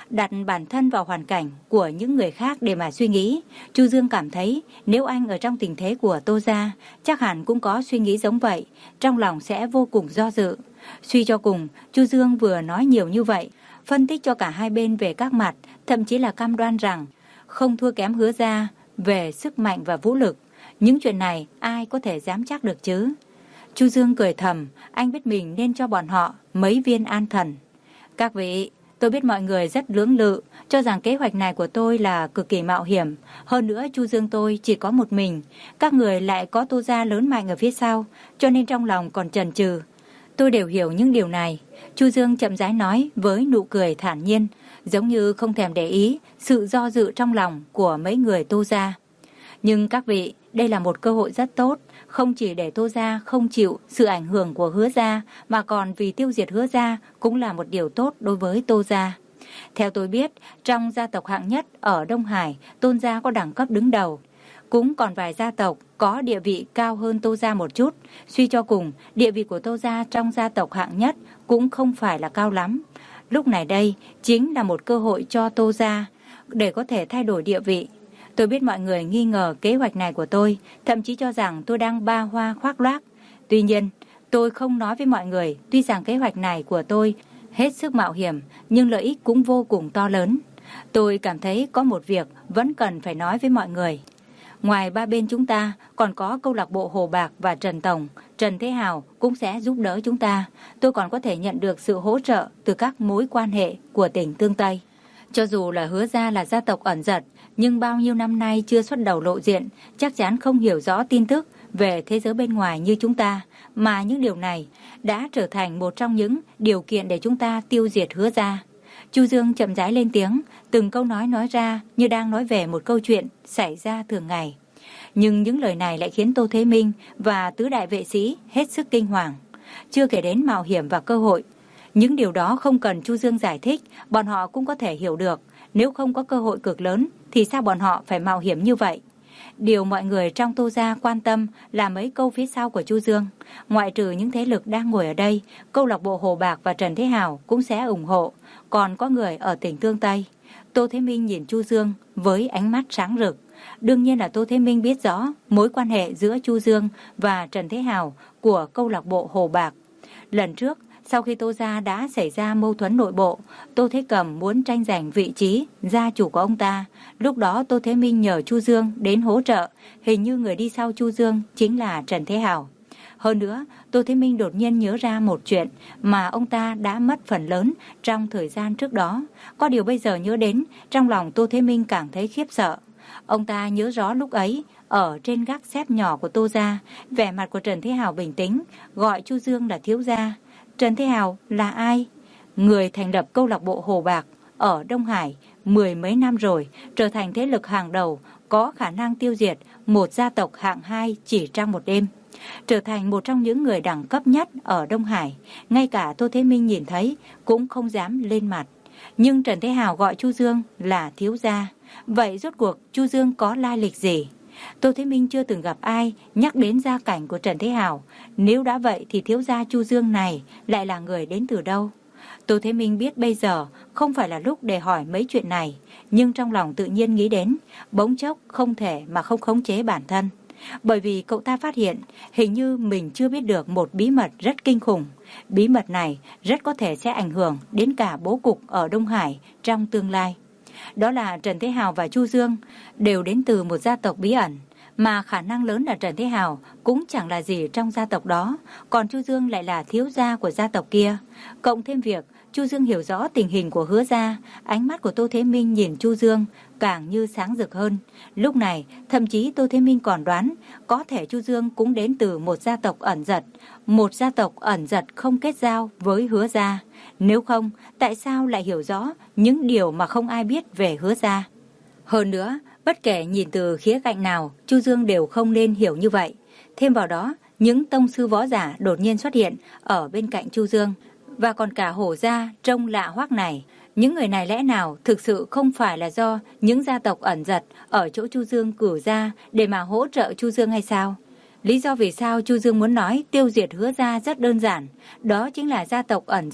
Đặt bản thân vào hoàn cảnh của những người khác để mà suy nghĩ, Chu Dương cảm thấy nếu anh ở trong tình thế của Tô gia, chắc hẳn cũng có suy nghĩ giống vậy, trong lòng sẽ vô cùng do dự. Suy cho cùng, Chu Dương vừa nói nhiều như vậy, phân tích cho cả hai bên về các mặt, thậm chí là cam đoan rằng không thua kém Hứa gia về sức mạnh và vũ lực. Những chuyện này ai có thể dám chắc được chứ? Chu Dương cười thầm, anh biết mình nên cho bọn họ mấy viên an thần. Các vị, tôi biết mọi người rất lưỡng lự, cho rằng kế hoạch này của tôi là cực kỳ mạo hiểm. Hơn nữa Chu Dương tôi chỉ có một mình, các người lại có Tô gia lớn mạnh ở phía sau, cho nên trong lòng còn chần chừ. Tôi đều hiểu những điều này. Chu Dương chậm rãi nói với nụ cười thản nhiên, giống như không thèm để ý sự do dự trong lòng của mấy người Tô gia. Nhưng các vị, đây là một cơ hội rất tốt, không chỉ để Tô gia không chịu sự ảnh hưởng của Hứa gia, mà còn vì tiêu diệt Hứa gia cũng là một điều tốt đối với Tô gia. Theo tôi biết, trong gia tộc hạng nhất ở Đông Hải, Tôn gia có đẳng cấp đứng đầu. Cũng còn vài gia tộc có địa vị cao hơn Tô gia một chút. Suy cho cùng, địa vị của Tô gia trong gia tộc hạng nhất cũng không phải là cao lắm. Lúc này đây chính là một cơ hội cho Tô gia để có thể thay đổi địa vị. Tôi biết mọi người nghi ngờ kế hoạch này của tôi, thậm chí cho rằng tôi đang ba hoa khoác lác. Tuy nhiên, tôi không nói với mọi người, tuy rằng kế hoạch này của tôi hết sức mạo hiểm, nhưng lợi ích cũng vô cùng to lớn. Tôi cảm thấy có một việc vẫn cần phải nói với mọi người. Ngoài ba bên chúng ta, còn có câu lạc bộ Hồ Bạc và Trần Tổng, Trần Thế Hào cũng sẽ giúp đỡ chúng ta. Tôi còn có thể nhận được sự hỗ trợ từ các mối quan hệ của tỉnh Tương Tây. Cho dù là Hứa gia là gia tộc ẩn dật, nhưng bao nhiêu năm nay chưa xuất đầu lộ diện, chắc chắn không hiểu rõ tin tức về thế giới bên ngoài như chúng ta, mà những điều này đã trở thành một trong những điều kiện để chúng ta tiêu diệt Hứa gia. Chu Dương chậm rãi lên tiếng, từng câu nói nói ra như đang nói về một câu chuyện xảy ra thường ngày. Nhưng những lời này lại khiến Tô Thế Minh và tứ đại vệ sĩ hết sức kinh hoàng. Chưa kể đến mạo hiểm và cơ hội. Những điều đó không cần Chu Dương giải thích, bọn họ cũng có thể hiểu được. Nếu không có cơ hội cực lớn thì sao bọn họ phải mạo hiểm như vậy? Điều mọi người trong Tô gia quan tâm là mấy câu phía sau của Chu Dương. Ngoại trừ những thế lực đang ngồi ở đây, câu lạc bộ Hồ Bạc và Trần Thế Hào cũng sẽ ủng hộ. Còn có người ở tỉnh Tương Tây. Tô Thế Minh nhìn Chu Dương với ánh mắt sáng rực. Đương nhiên là Tô Thế Minh biết rõ mối quan hệ giữa Chu Dương và Trần Thế Hào của câu lạc bộ Hồ Bạc. Lần trước, sau khi Tô gia đã xảy ra mâu thuẫn nội bộ, Tô Thế Cầm muốn tranh giành vị trí gia chủ của ông ta. Lúc đó Tô Thế Minh nhờ Chu Dương đến hỗ trợ, hình như người đi sau Chu Dương chính là Trần Thế Hào. Hơn nữa, Tô Thế Minh đột nhiên nhớ ra một chuyện mà ông ta đã mất phần lớn trong thời gian trước đó. Có điều bây giờ nhớ đến, trong lòng Tô Thế Minh càng thấy khiếp sợ. Ông ta nhớ rõ lúc ấy, ở trên gác xếp nhỏ của Tô gia, vẻ mặt của Trần Thế Hào bình tĩnh, gọi Chu Dương là thiếu gia. Trần Thế Hào là ai? Người thành lập câu lạc bộ Hồ Bạc ở Đông Hải mười mấy năm rồi, trở thành thế lực hàng đầu, có khả năng tiêu diệt một gia tộc hạng hai chỉ trong một đêm. Trở thành một trong những người đẳng cấp nhất ở Đông Hải, ngay cả Tô Thế Minh nhìn thấy cũng không dám lên mặt. Nhưng Trần Thế Hào gọi Chu Dương là thiếu gia. Vậy rốt cuộc Chu Dương có lai lịch gì? Tô Thế Minh chưa từng gặp ai nhắc đến gia cảnh của Trần Thế Hào. Nếu đã vậy thì thiếu gia Chu Dương này lại là người đến từ đâu? Tô Thế Minh biết bây giờ không phải là lúc để hỏi mấy chuyện này, nhưng trong lòng tự nhiên nghĩ đến, bỗng chốc không thể mà không khống chế bản thân. Bởi vì cậu ta phát hiện hình như mình chưa biết được một bí mật rất kinh khủng. Bí mật này rất có thể sẽ ảnh hưởng đến cả bố cục ở Đông Hải trong tương lai. Đó là Trần Thế Hào và Chu Dương đều đến từ một gia tộc bí ẩn, mà khả năng lớn là Trần Thế Hào cũng chẳng là gì trong gia tộc đó, còn Chu Dương lại là thiếu gia của gia tộc kia. Cộng thêm việc Chu Dương hiểu rõ tình hình của Hứa gia, ánh mắt của Tô Thế Minh nhìn Chu Dương càng như sáng rực hơn. Lúc này, thậm chí Tô Thế Minh còn đoán có thể Chu Dương cũng đến từ một gia tộc ẩn dật, một gia tộc ẩn dật không kết giao với Hứa gia. Nếu không, tại sao lại hiểu rõ những điều mà không ai biết về Hứa gia? Hơn nữa, bất kể nhìn từ khía cạnh nào, Chu Dương đều không nên hiểu như vậy. Thêm vào đó, những tông sư võ giả đột nhiên xuất hiện ở bên cạnh Chu Dương, và còn cả hổ gia trông lạ hoắc này. Những người này lẽ nào thực sự không phải là do những gia tộc ẩn dật ở chỗ Chu Dương cử ra để mà hỗ trợ Chu Dương hay sao? Lý do vì sao Chu Dương muốn nói tiêu diệt Hứa gia rất đơn giản, đó chính là gia tộc ẩn dật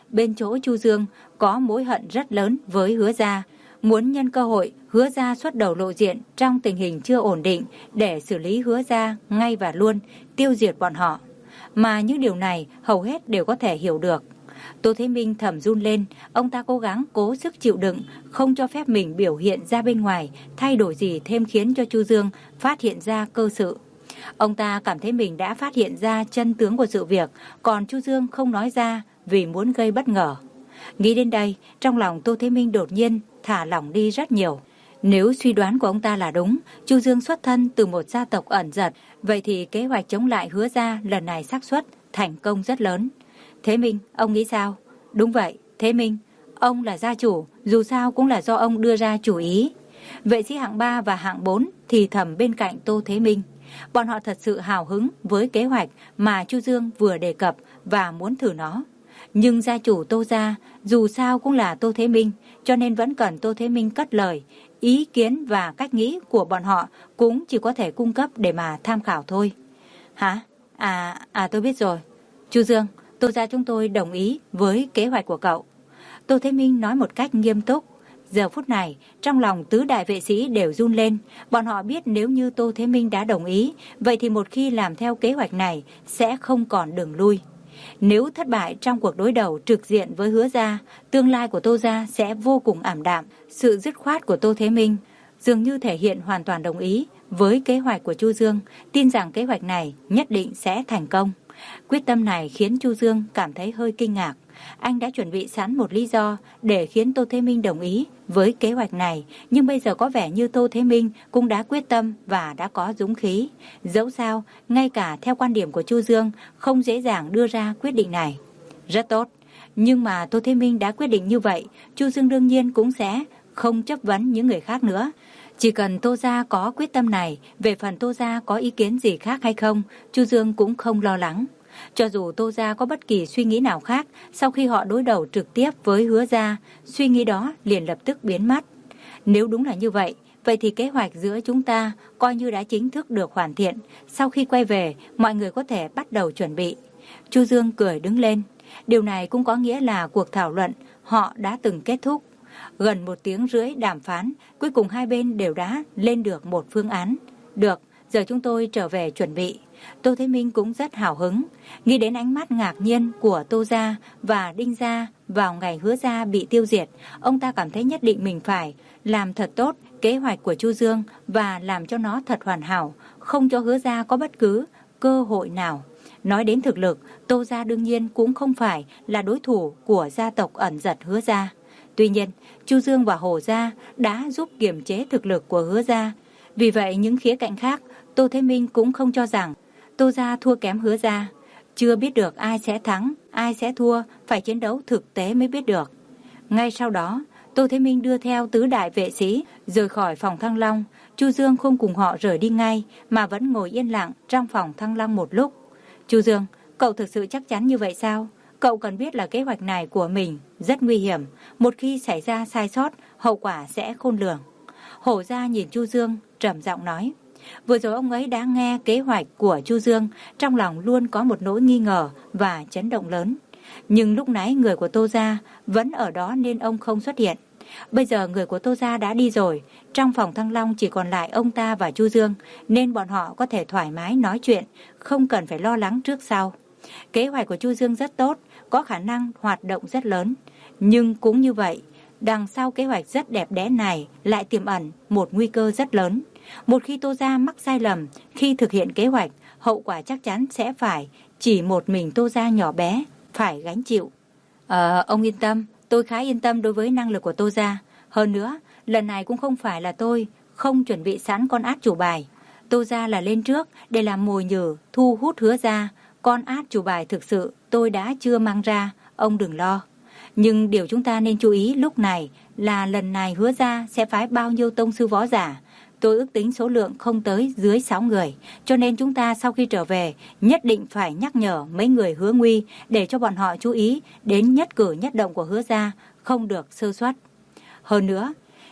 bên chỗ Chu Dương có mối hận rất lớn với Hứa gia, muốn nhân cơ hội Hứa gia xuất đầu lộ diện trong tình hình chưa ổn định để xử lý Hứa gia ngay và luôn, tiêu diệt bọn họ. Mà những điều này hầu hết đều có thể hiểu được. Tô Thế Minh thầm run lên, ông ta cố gắng cố sức chịu đựng, không cho phép mình biểu hiện ra bên ngoài, thay đổi gì thêm khiến cho Chu Dương phát hiện ra cơ sự. Ông ta cảm thấy mình đã phát hiện ra chân tướng của sự việc, còn Chu Dương không nói ra vì muốn gây bất ngờ. Nghĩ đến đây, trong lòng Tô Thế Minh đột nhiên thả lỏng đi rất nhiều. Nếu suy đoán của ông ta là đúng, Chu Dương xuất thân từ một gia tộc ẩn dật, vậy thì kế hoạch chống lại Hứa gia lần này xác suất thành công rất lớn. Thế Minh, ông nghĩ sao? Đúng vậy, Thế Minh, ông là gia chủ, dù sao cũng là do ông đưa ra chủ ý. Vệ sĩ hạng ba và hạng bốn thì thầm bên cạnh Tô Thế Minh. Bọn họ thật sự hào hứng với kế hoạch mà Chu Dương vừa đề cập và muốn thử nó. Nhưng gia chủ Tô gia dù sao cũng là Tô Thế Minh, cho nên vẫn cần Tô Thế Minh cất lời. Ý kiến và cách nghĩ của bọn họ cũng chỉ có thể cung cấp để mà tham khảo thôi. Hả? À, à tôi biết rồi. Chu Dương, Tô gia chúng tôi đồng ý với kế hoạch của cậu. Tô Thế Minh nói một cách nghiêm túc. Giờ phút này, trong lòng tứ đại vệ sĩ đều run lên. Bọn họ biết nếu như Tô Thế Minh đã đồng ý, vậy thì một khi làm theo kế hoạch này sẽ không còn đường lui. Nếu thất bại trong cuộc đối đầu trực diện với Hứa gia, tương lai của Tô gia sẽ vô cùng ảm đạm. Sự dứt khoát của Tô Thế Minh dường như thể hiện hoàn toàn đồng ý với kế hoạch của Chu Dương, tin rằng kế hoạch này nhất định sẽ thành công. Quyết tâm này khiến Chu Dương cảm thấy hơi kinh ngạc. Anh đã chuẩn bị sẵn một lý do để khiến Tô Thế Minh đồng ý với kế hoạch này, nhưng bây giờ có vẻ như Tô Thế Minh cũng đã quyết tâm và đã có dũng khí. Dẫu sao, ngay cả theo quan điểm của Chu Dương, không dễ dàng đưa ra quyết định này. Rất tốt, nhưng mà Tô Thế Minh đã quyết định như vậy, Chu Dương đương nhiên cũng sẽ không chấp vấn những người khác nữa. Chỉ cần Tô gia có quyết tâm này, về phần Tô gia có ý kiến gì khác hay không, Chu Dương cũng không lo lắng. Cho dù Tô gia có bất kỳ suy nghĩ nào khác, sau khi họ đối đầu trực tiếp với Hứa gia, suy nghĩ đó liền lập tức biến mất. Nếu đúng là như vậy, vậy thì kế hoạch giữa chúng ta coi như đã chính thức được hoàn thiện. Sau khi quay về, mọi người có thể bắt đầu chuẩn bị. Chu Dương cười đứng lên. Điều này cũng có nghĩa là cuộc thảo luận họ đã từng kết thúc. Gần một tiếng rưỡi đàm phán, cuối cùng hai bên đều đã lên được một phương án. Được, giờ chúng tôi trở về chuẩn bị. Tô Thế Minh cũng rất hào hứng. Nghĩ đến ánh mắt ngạc nhiên của Tô gia và Đinh gia vào ngày Hứa gia bị tiêu diệt, ông ta cảm thấy nhất định mình phải làm thật tốt kế hoạch của Chu Dương và làm cho nó thật hoàn hảo, không cho Hứa gia có bất cứ cơ hội nào. Nói đến thực lực, Tô gia đương nhiên cũng không phải là đối thủ của gia tộc ẩn dật Hứa gia. Tuy nhiên, Chu Dương và Hồ gia đã giúp kiềm chế thực lực của Hứa gia. Vì vậy, những khía cạnh khác, Tô Thế Minh cũng không cho rằng Tô gia thua kém Hứa gia. Chưa biết được ai sẽ thắng, ai sẽ thua, phải chiến đấu thực tế mới biết được. Ngay sau đó, Tô Thế Minh đưa theo tứ đại vệ sĩ rời khỏi phòng Thăng Long. Chu Dương không cùng họ rời đi ngay, mà vẫn ngồi yên lặng trong phòng Thăng Long một lúc. Chu Dương, cậu thực sự chắc chắn như vậy sao? Cậu cần biết là kế hoạch này của mình rất nguy hiểm. Một khi xảy ra sai sót, hậu quả sẽ khôn lường. Hổ gia nhìn Chu Dương, trầm giọng nói. Vừa rồi ông ấy đã nghe kế hoạch của Chu Dương, trong lòng luôn có một nỗi nghi ngờ và chấn động lớn. Nhưng lúc nãy người của Tô gia vẫn ở đó nên ông không xuất hiện. Bây giờ người của Tô gia đã đi rồi, trong phòng Thăng Long chỉ còn lại ông ta và Chu Dương, nên bọn họ có thể thoải mái nói chuyện, không cần phải lo lắng trước sau. Kế hoạch của Chu Dương rất tốt, có khả năng hoạt động rất lớn. Nhưng cũng như vậy, đằng sau kế hoạch rất đẹp đẽ này lại tiềm ẩn một nguy cơ rất lớn. Một khi Tô gia mắc sai lầm khi thực hiện kế hoạch, hậu quả chắc chắn sẽ phải chỉ một mình Tô gia nhỏ bé phải gánh chịu. Ờ, ông yên tâm, tôi khá yên tâm đối với năng lực của Tô gia. Hơn nữa, lần này cũng không phải là tôi không chuẩn bị sẵn con át chủ bài. Tô gia là lên trước để làm mồi nhử thu hút Hứa gia. Con át chủ bài thực sự tôi đã chưa mang ra, ông đừng lo. Nhưng điều chúng ta nên chú ý lúc này là lần này Hứa gia sẽ phái bao nhiêu tông sư võ giả. Tôi ước tính số lượng không tới dưới sáu người, cho nên chúng ta sau khi trở về nhất định phải nhắc nhở mấy người Hứa Nguy để cho bọn họ chú ý đến nhất cử nhất động của Hứa gia, không được sơ suất. Hơn nữa,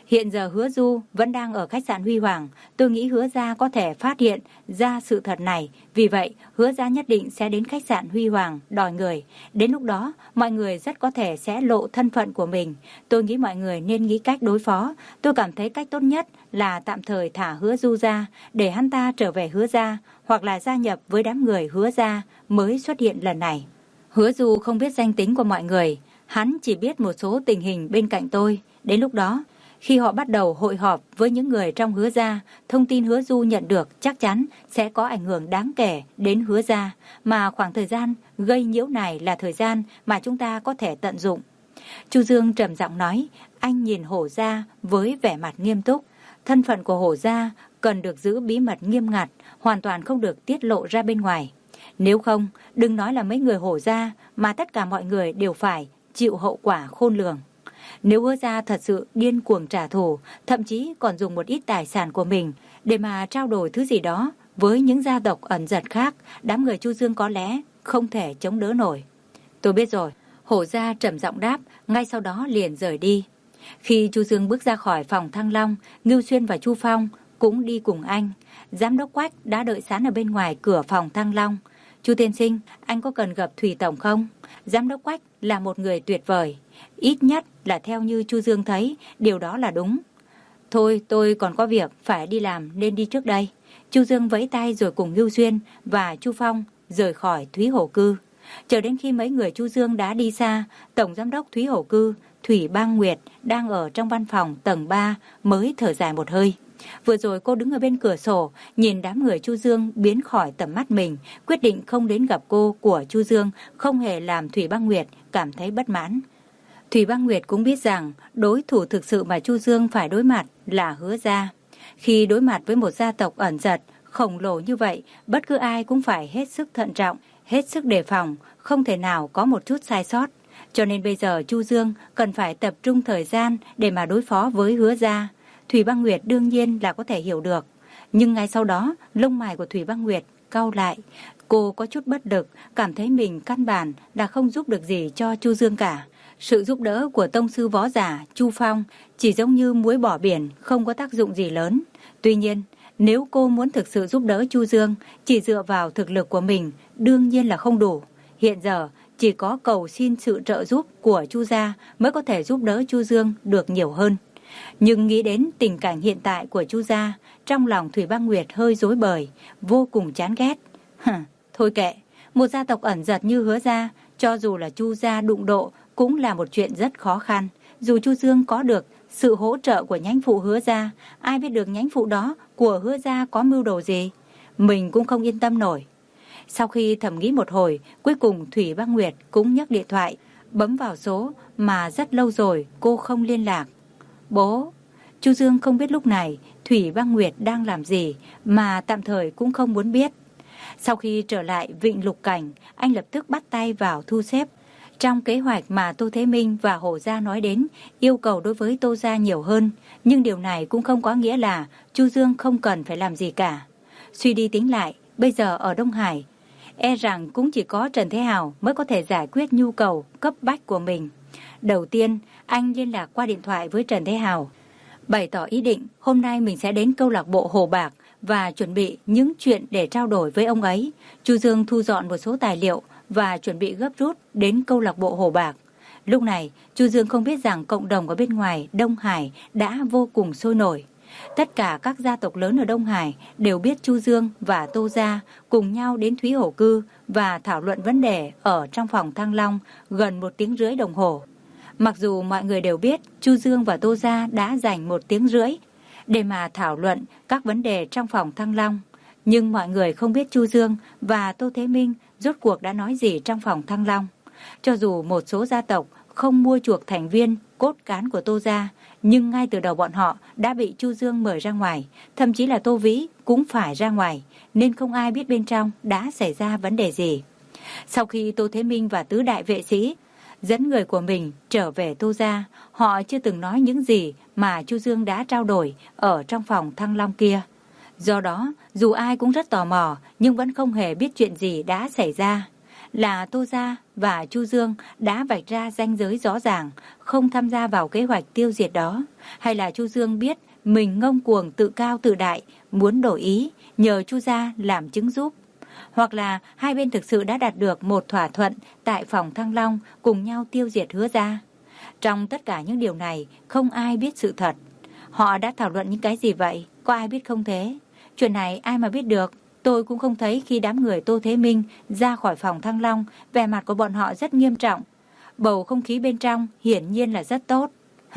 Hiện giờ Hứa Du vẫn đang ở khách sạn Huy Hoàng, tôi nghĩ Hứa gia có thể phát hiện ra sự thật này, vì vậy Hứa gia nhất định sẽ đến khách sạn Huy Hoàng đòi người. Đến lúc đó, mọi người rất có thể sẽ lộ thân phận của mình. Tôi nghĩ mọi người nên nghĩ cách đối phó. Tôi cảm thấy cách tốt nhất là tạm thời thả Hứa Du ra, để hắn ta trở về Hứa gia, hoặc là gia nhập với đám người Hứa gia mới xuất hiện lần này. Hứa Du không biết danh tính của mọi người, hắn chỉ biết một số tình hình bên cạnh tôi. Đến lúc đó, khi họ bắt đầu hội họp với những người trong Hứa gia, thông tin Hứa Du nhận được chắc chắn sẽ có ảnh hưởng đáng kể đến Hứa gia, mà khoảng thời gian gây nhiễu này là thời gian mà chúng ta có thể tận dụng. Chu Dương trầm giọng nói, anh nhìn Hổ gia với vẻ mặt nghiêm túc. Thân phận của Hổ gia cần được giữ bí mật nghiêm ngặt, hoàn toàn không được tiết lộ ra bên ngoài. Nếu không, đừng nói là mấy người Hổ gia, mà tất cả mọi người đều phải chịu hậu quả khôn lường. Nếu Hứa gia thật sự điên cuồng trả thù, thậm chí còn dùng một ít tài sản của mình để mà trao đổi thứ gì đó với những gia tộc ẩn giật khác, đám người Chu Dương có lẽ không thể chống đỡ nổi. Tôi biết rồi, Hổ gia trầm giọng đáp, ngay sau đó liền rời đi. Khi Chu Dương bước ra khỏi phòng Thăng Long, Ngưu Xuyên và Chu Phong cũng đi cùng anh. Giám đốc Quách đã đợi sẵn ở bên ngoài cửa phòng Thăng Long. Chu tiên sinh, anh có cần gặp Thủy tổng không? Giám đốc Quách là một người tuyệt vời, ít nhất là theo như Chu Dương thấy, điều đó là đúng. Thôi, tôi còn có việc phải đi làm nên đi trước đây. Chu Dương vẫy tay rồi cùng Ngưu Xuyên và Chu Phong rời khỏi Thúy Hổ Cư. Chờ đến khi mấy người Chu Dương đã đi xa, tổng giám đốc Thúy Hổ Cư Thủy Bang Nguyệt đang ở trong văn phòng tầng ba mới thở dài một hơi. Vừa rồi cô đứng ở bên cửa sổ, nhìn đám người Chu Dương biến khỏi tầm mắt mình, quyết định không đến gặp cô của Chu Dương, không hề làm Thủy Bang Nguyệt cảm thấy bất mãn. Thủy Bang Nguyệt cũng biết rằng đối thủ thực sự mà Chu Dương phải đối mặt là Hứa gia. Khi đối mặt với một gia tộc ẩn giật, khổng lồ như vậy, bất cứ ai cũng phải hết sức thận trọng, hết sức đề phòng, không thể nào có một chút sai sót. Cho nên bây giờ Chu Dương cần phải tập trung thời gian để mà đối phó với Hứa gia. Thủy Bang Nguyệt đương nhiên là có thể hiểu được. Nhưng ngay sau đó, lông mày của Thủy Bang Nguyệt cau lại. Cô có chút bất lực, cảm thấy mình căn bản là không giúp được gì cho Chu Dương cả. Sự giúp đỡ của tông sư võ giả Chu Phong chỉ giống như muối bỏ biển, không có tác dụng gì lớn. Tuy nhiên, nếu cô muốn thực sự giúp đỡ Chu Dương, chỉ dựa vào thực lực của mình đương nhiên là không đủ. Hiện giờ, chỉ có cầu xin sự trợ giúp của Chu gia mới có thể giúp đỡ Chu Dương được nhiều hơn. Nhưng nghĩ đến tình cảnh hiện tại của Chu gia, trong lòng Thủy Bang Nguyệt hơi rối bời, vô cùng chán ghét. Hừ, thôi kệ, một gia tộc ẩn giật như Hứa gia, cho dù là Chu gia đụng độ cũng là một chuyện rất khó khăn. Dù Chu Dương có được sự hỗ trợ của nhánh phụ Hứa gia, ai biết được nhánh phụ đó của Hứa gia có mưu đồ gì, mình cũng không yên tâm nổi. Sau khi thầm nghĩ một hồi, cuối cùng Thủy Bang Nguyệt cũng nhấc điện thoại, bấm vào số mà rất lâu rồi cô không liên lạc. Bố! Chu Dương không biết lúc này Thủy Bang Nguyệt đang làm gì, mà tạm thời cũng không muốn biết. Sau khi trở lại Vịnh Lục Cảnh, anh lập tức bắt tay vào thu xếp. Trong kế hoạch mà Tô Thế Minh và Hổ gia nói đến, yêu cầu đối với Tô gia nhiều hơn, nhưng điều này cũng không có nghĩa là Chu Dương không cần phải làm gì cả. Suy đi tính lại, bây giờ ở Đông Hải, e rằng cũng chỉ có Trần Thế Hào mới có thể giải quyết nhu cầu cấp bách của mình. Đầu tiên, anh liên lạc qua điện thoại với Trần Thế Hào, bày tỏ ý định hôm nay mình sẽ đến câu lạc bộ Hồ Bạc và chuẩn bị những chuyện để trao đổi với ông ấy. Chu Dương thu dọn một số tài liệu và chuẩn bị gấp rút đến câu lạc bộ Hồ Bạc. Lúc này, Chu Dương không biết rằng cộng đồng ở bên ngoài Đông Hải đã vô cùng sôi nổi. Tất cả các gia tộc lớn ở Đông Hải đều biết Chu Dương và Tô gia cùng nhau đến Thúy Hổ Cư và thảo luận vấn đề ở trong phòng Thăng Long gần một tiếng rưỡi đồng hồ. Mặc dù mọi người đều biết Chu Dương và Tô gia đã dành một tiếng rưỡi để mà thảo luận các vấn đề trong phòng Thăng Long, nhưng mọi người không biết Chu Dương và Tô Thế Minh rốt cuộc đã nói gì trong phòng Thăng Long. Cho dù một số gia tộc không mua chuộc thành viên cốt cán của Tô gia, nhưng ngay từ đầu bọn họ đã bị Chu Dương mời ra ngoài, thậm chí là Tô Vĩ cũng phải ra ngoài, nên không ai biết bên trong đã xảy ra vấn đề gì. Sau khi Tô Thế Minh và tứ đại vệ sĩ dẫn người của mình trở về Tô gia, họ chưa từng nói những gì mà Chu Dương đã trao đổi ở trong phòng Thăng Long kia. Do đó, dù ai cũng rất tò mò, nhưng vẫn không hề biết chuyện gì đã xảy ra. là Tô Gia và Chu Dương đã vạch ra ranh giới rõ ràng, không tham gia vào kế hoạch tiêu diệt đó, hay là Chu Dương biết mình ngông cuồng tự cao tự đại, muốn đổi ý, nhờ Chu Gia làm chứng giúp. Hoặc là hai bên thực sự đã đạt được một thỏa thuận tại phòng Thăng Long cùng nhau tiêu diệt Hứa Gia. Trong tất cả những điều này, không ai biết sự thật. Họ đã thảo luận những cái gì vậy? Có ai biết không thế? Chuyện này ai mà biết được? Tôi cũng không thấy khi đám người Tô Thế Minh ra khỏi phòng Thăng Long, vẻ mặt của bọn họ rất nghiêm trọng. Bầu không khí bên trong hiển nhiên là rất tốt.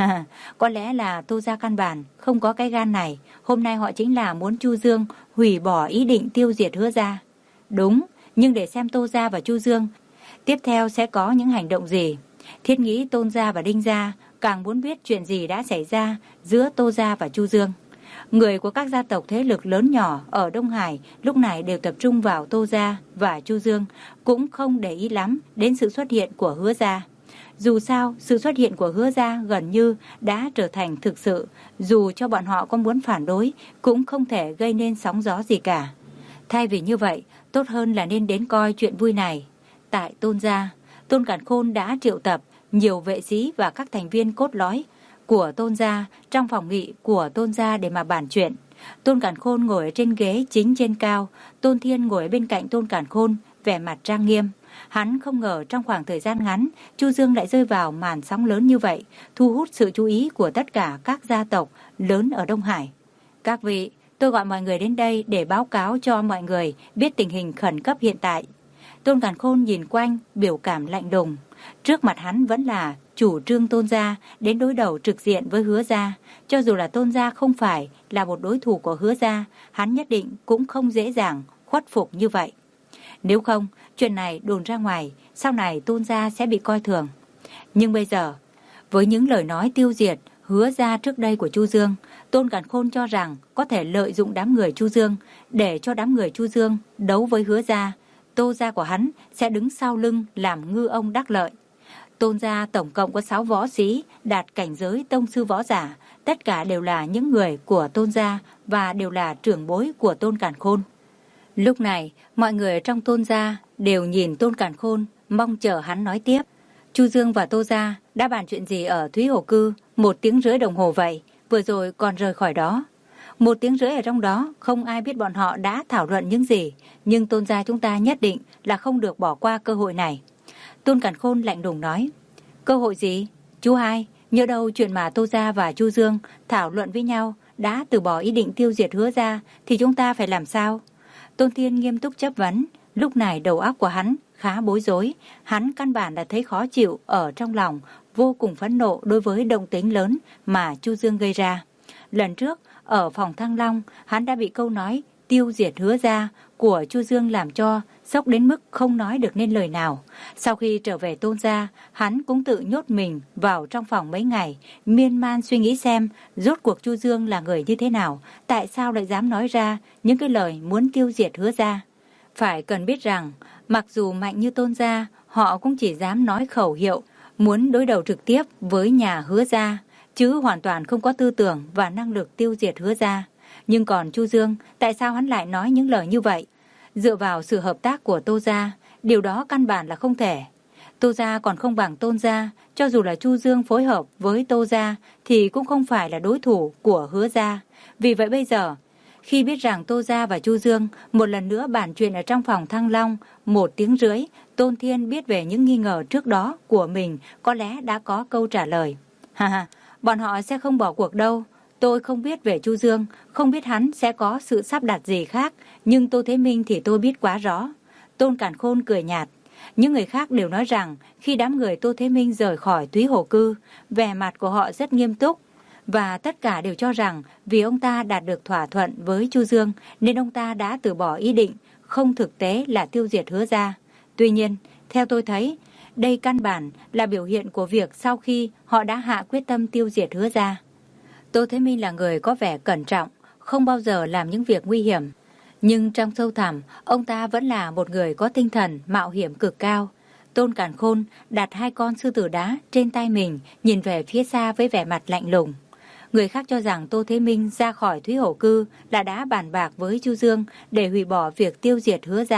Có lẽ là Tô Gia căn bản không có cái gan này. Hôm nay họ chính là muốn Chu Dương hủy bỏ ý định tiêu diệt Hứa Gia. Đúng, nhưng để xem Tô Gia và Chu Dương tiếp theo sẽ có những hành động gì. Thiết nghĩ Tôn Gia và Đinh Gia càng muốn biết chuyện gì đã xảy ra giữa Tô Gia và Chu Dương. Người của các gia tộc thế lực lớn nhỏ ở Đông Hải lúc này đều tập trung vào Tô Gia và Chu Dương, cũng không để ý lắm đến sự xuất hiện của Hứa Gia. Dù sao, sự xuất hiện của Hứa Gia gần như đã trở thành thực sự, dù cho bọn họ có muốn phản đối, cũng không thể gây nên sóng gió gì cả. Thay vì như vậy, tốt hơn là nên đến coi chuyện vui này. Tại Tôn Gia, Tôn Càn Khôn đã triệu tập nhiều vệ sĩ và các thành viên cốt lõi của Tôn Gia trong phòng nghị của Tôn Gia để mà bàn chuyện. Tôn Càn Khôn ngồi ở trên ghế chính trên cao, Tôn Thiên ngồi ở bên cạnh Tôn Càn Khôn, vẻ mặt trang nghiêm. Hắn không ngờ trong khoảng thời gian ngắn, Chu Dương lại rơi vào màn sóng lớn như vậy, thu hút sự chú ý của tất cả các gia tộc lớn ở Đông Hải. Các vị, tôi gọi mọi người đến đây để báo cáo cho mọi người biết tình hình khẩn cấp hiện tại. Tôn Càn Khôn nhìn quanh, biểu cảm lạnh lùng. Trước mặt hắn vẫn là chủ trương Tôn Gia đến đối đầu trực diện với Hứa Gia. Cho dù là Tôn Gia không phải là một đối thủ của Hứa Gia, hắn nhất định cũng không dễ dàng khuất phục như vậy. Nếu không, chuyện này đồn ra ngoài, sau này Tôn Gia sẽ bị coi thường. Nhưng bây giờ, với những lời nói tiêu diệt Hứa Gia trước đây của Chu Dương, Tôn Càn Khôn cho rằng có thể lợi dụng đám người Chu Dương để cho đám người Chu Dương đấu với Hứa Gia. Tô Gia của hắn sẽ đứng sau lưng làm ngư ông đắc lợi. Tôn Gia tổng cộng có sáu võ sĩ đạt cảnh giới tông sư võ giả, tất cả đều là những người của Tôn Gia và đều là trưởng bối của Tôn Càn Khôn. Lúc này, mọi người trong Tôn Gia đều nhìn Tôn Càn Khôn, mong chờ hắn nói tiếp. Chu Dương và Tô Gia đã bàn chuyện gì ở Thúy Hồ Cư một tiếng rưỡi đồng hồ vậy, vừa rồi còn rời khỏi đó. Một tiếng rưỡi ở trong đó, không ai biết bọn họ đã thảo luận những gì, nhưng Tôn Gia chúng ta nhất định là không được bỏ qua cơ hội này. Tôn Càn Khôn lạnh lùng nói, cơ hội gì? Chú hai, nhớ đâu chuyện mà Tô Gia và Chu Dương thảo luận với nhau đã từ bỏ ý định tiêu diệt Hứa Gia thì chúng ta phải làm sao? Tôn Thiên nghiêm túc chất vấn, lúc này đầu óc của hắn khá bối rối, hắn căn bản là thấy khó chịu ở trong lòng, vô cùng phẫn nộ đối với động tĩnh lớn mà Chu Dương gây ra. Lần trước, ở phòng Thăng Long, hắn đã bị câu nói tiêu diệt Hứa Gia của Chu Dương làm cho sốc đến mức không nói được nên lời nào. Sau khi trở về Tôn Gia, hắn cũng tự nhốt mình vào trong phòng mấy ngày, miên man suy nghĩ xem rốt cuộc Chu Dương là người như thế nào, tại sao lại dám nói ra những cái lời muốn tiêu diệt Hứa Gia. Phải cần biết rằng, mặc dù mạnh như Tôn Gia, họ cũng chỉ dám nói khẩu hiệu, muốn đối đầu trực tiếp với nhà Hứa Gia, chứ hoàn toàn không có tư tưởng và năng lực tiêu diệt Hứa Gia. Nhưng còn Chu Dương, tại sao hắn lại nói những lời như vậy? Dựa vào sự hợp tác của Tô Gia, điều đó căn bản là không thể. Tô Gia còn không bằng Tôn Gia, cho dù là Chu Dương phối hợp với Tô Gia thì cũng không phải là đối thủ của Hứa Gia. Vì vậy bây giờ, khi biết rằng Tô Gia và Chu Dương một lần nữa bàn chuyện ở trong phòng Thăng Long một tiếng rưỡi, Tôn Thiên biết về những nghi ngờ trước đó của mình có lẽ đã có câu trả lời. Ha ha, bọn họ sẽ không bỏ cuộc đâu. Tôi không biết về Chu Dương, không biết hắn sẽ có sự sắp đặt gì khác, nhưng Tô Thế Minh thì tôi biết quá rõ. Tôn Càn Khôn cười nhạt. Những người khác đều nói rằng khi đám người Tô Thế Minh rời khỏi Thúy Hồ Cư, vẻ mặt của họ rất nghiêm túc, và tất cả đều cho rằng vì ông ta đạt được thỏa thuận với Chu Dương nên ông ta đã từ bỏ ý định, không thực tế là tiêu diệt Hứa Gia. Tuy nhiên, theo tôi thấy, đây căn bản là biểu hiện của việc sau khi họ đã hạ quyết tâm tiêu diệt Hứa Gia. Tô Thế Minh là người có vẻ cẩn trọng, không bao giờ làm những việc nguy hiểm. Nhưng trong sâu thẳm, ông ta vẫn là một người có tinh thần mạo hiểm cực cao. Tôn Càn Khôn đặt hai con sư tử đá trên tay mình, nhìn về phía xa với vẻ mặt lạnh lùng. Người khác cho rằng Tô Thế Minh ra khỏi Thúy Hổ Cư là đã bàn bạc với Chu Dương để hủy bỏ việc tiêu diệt Hứa Gia.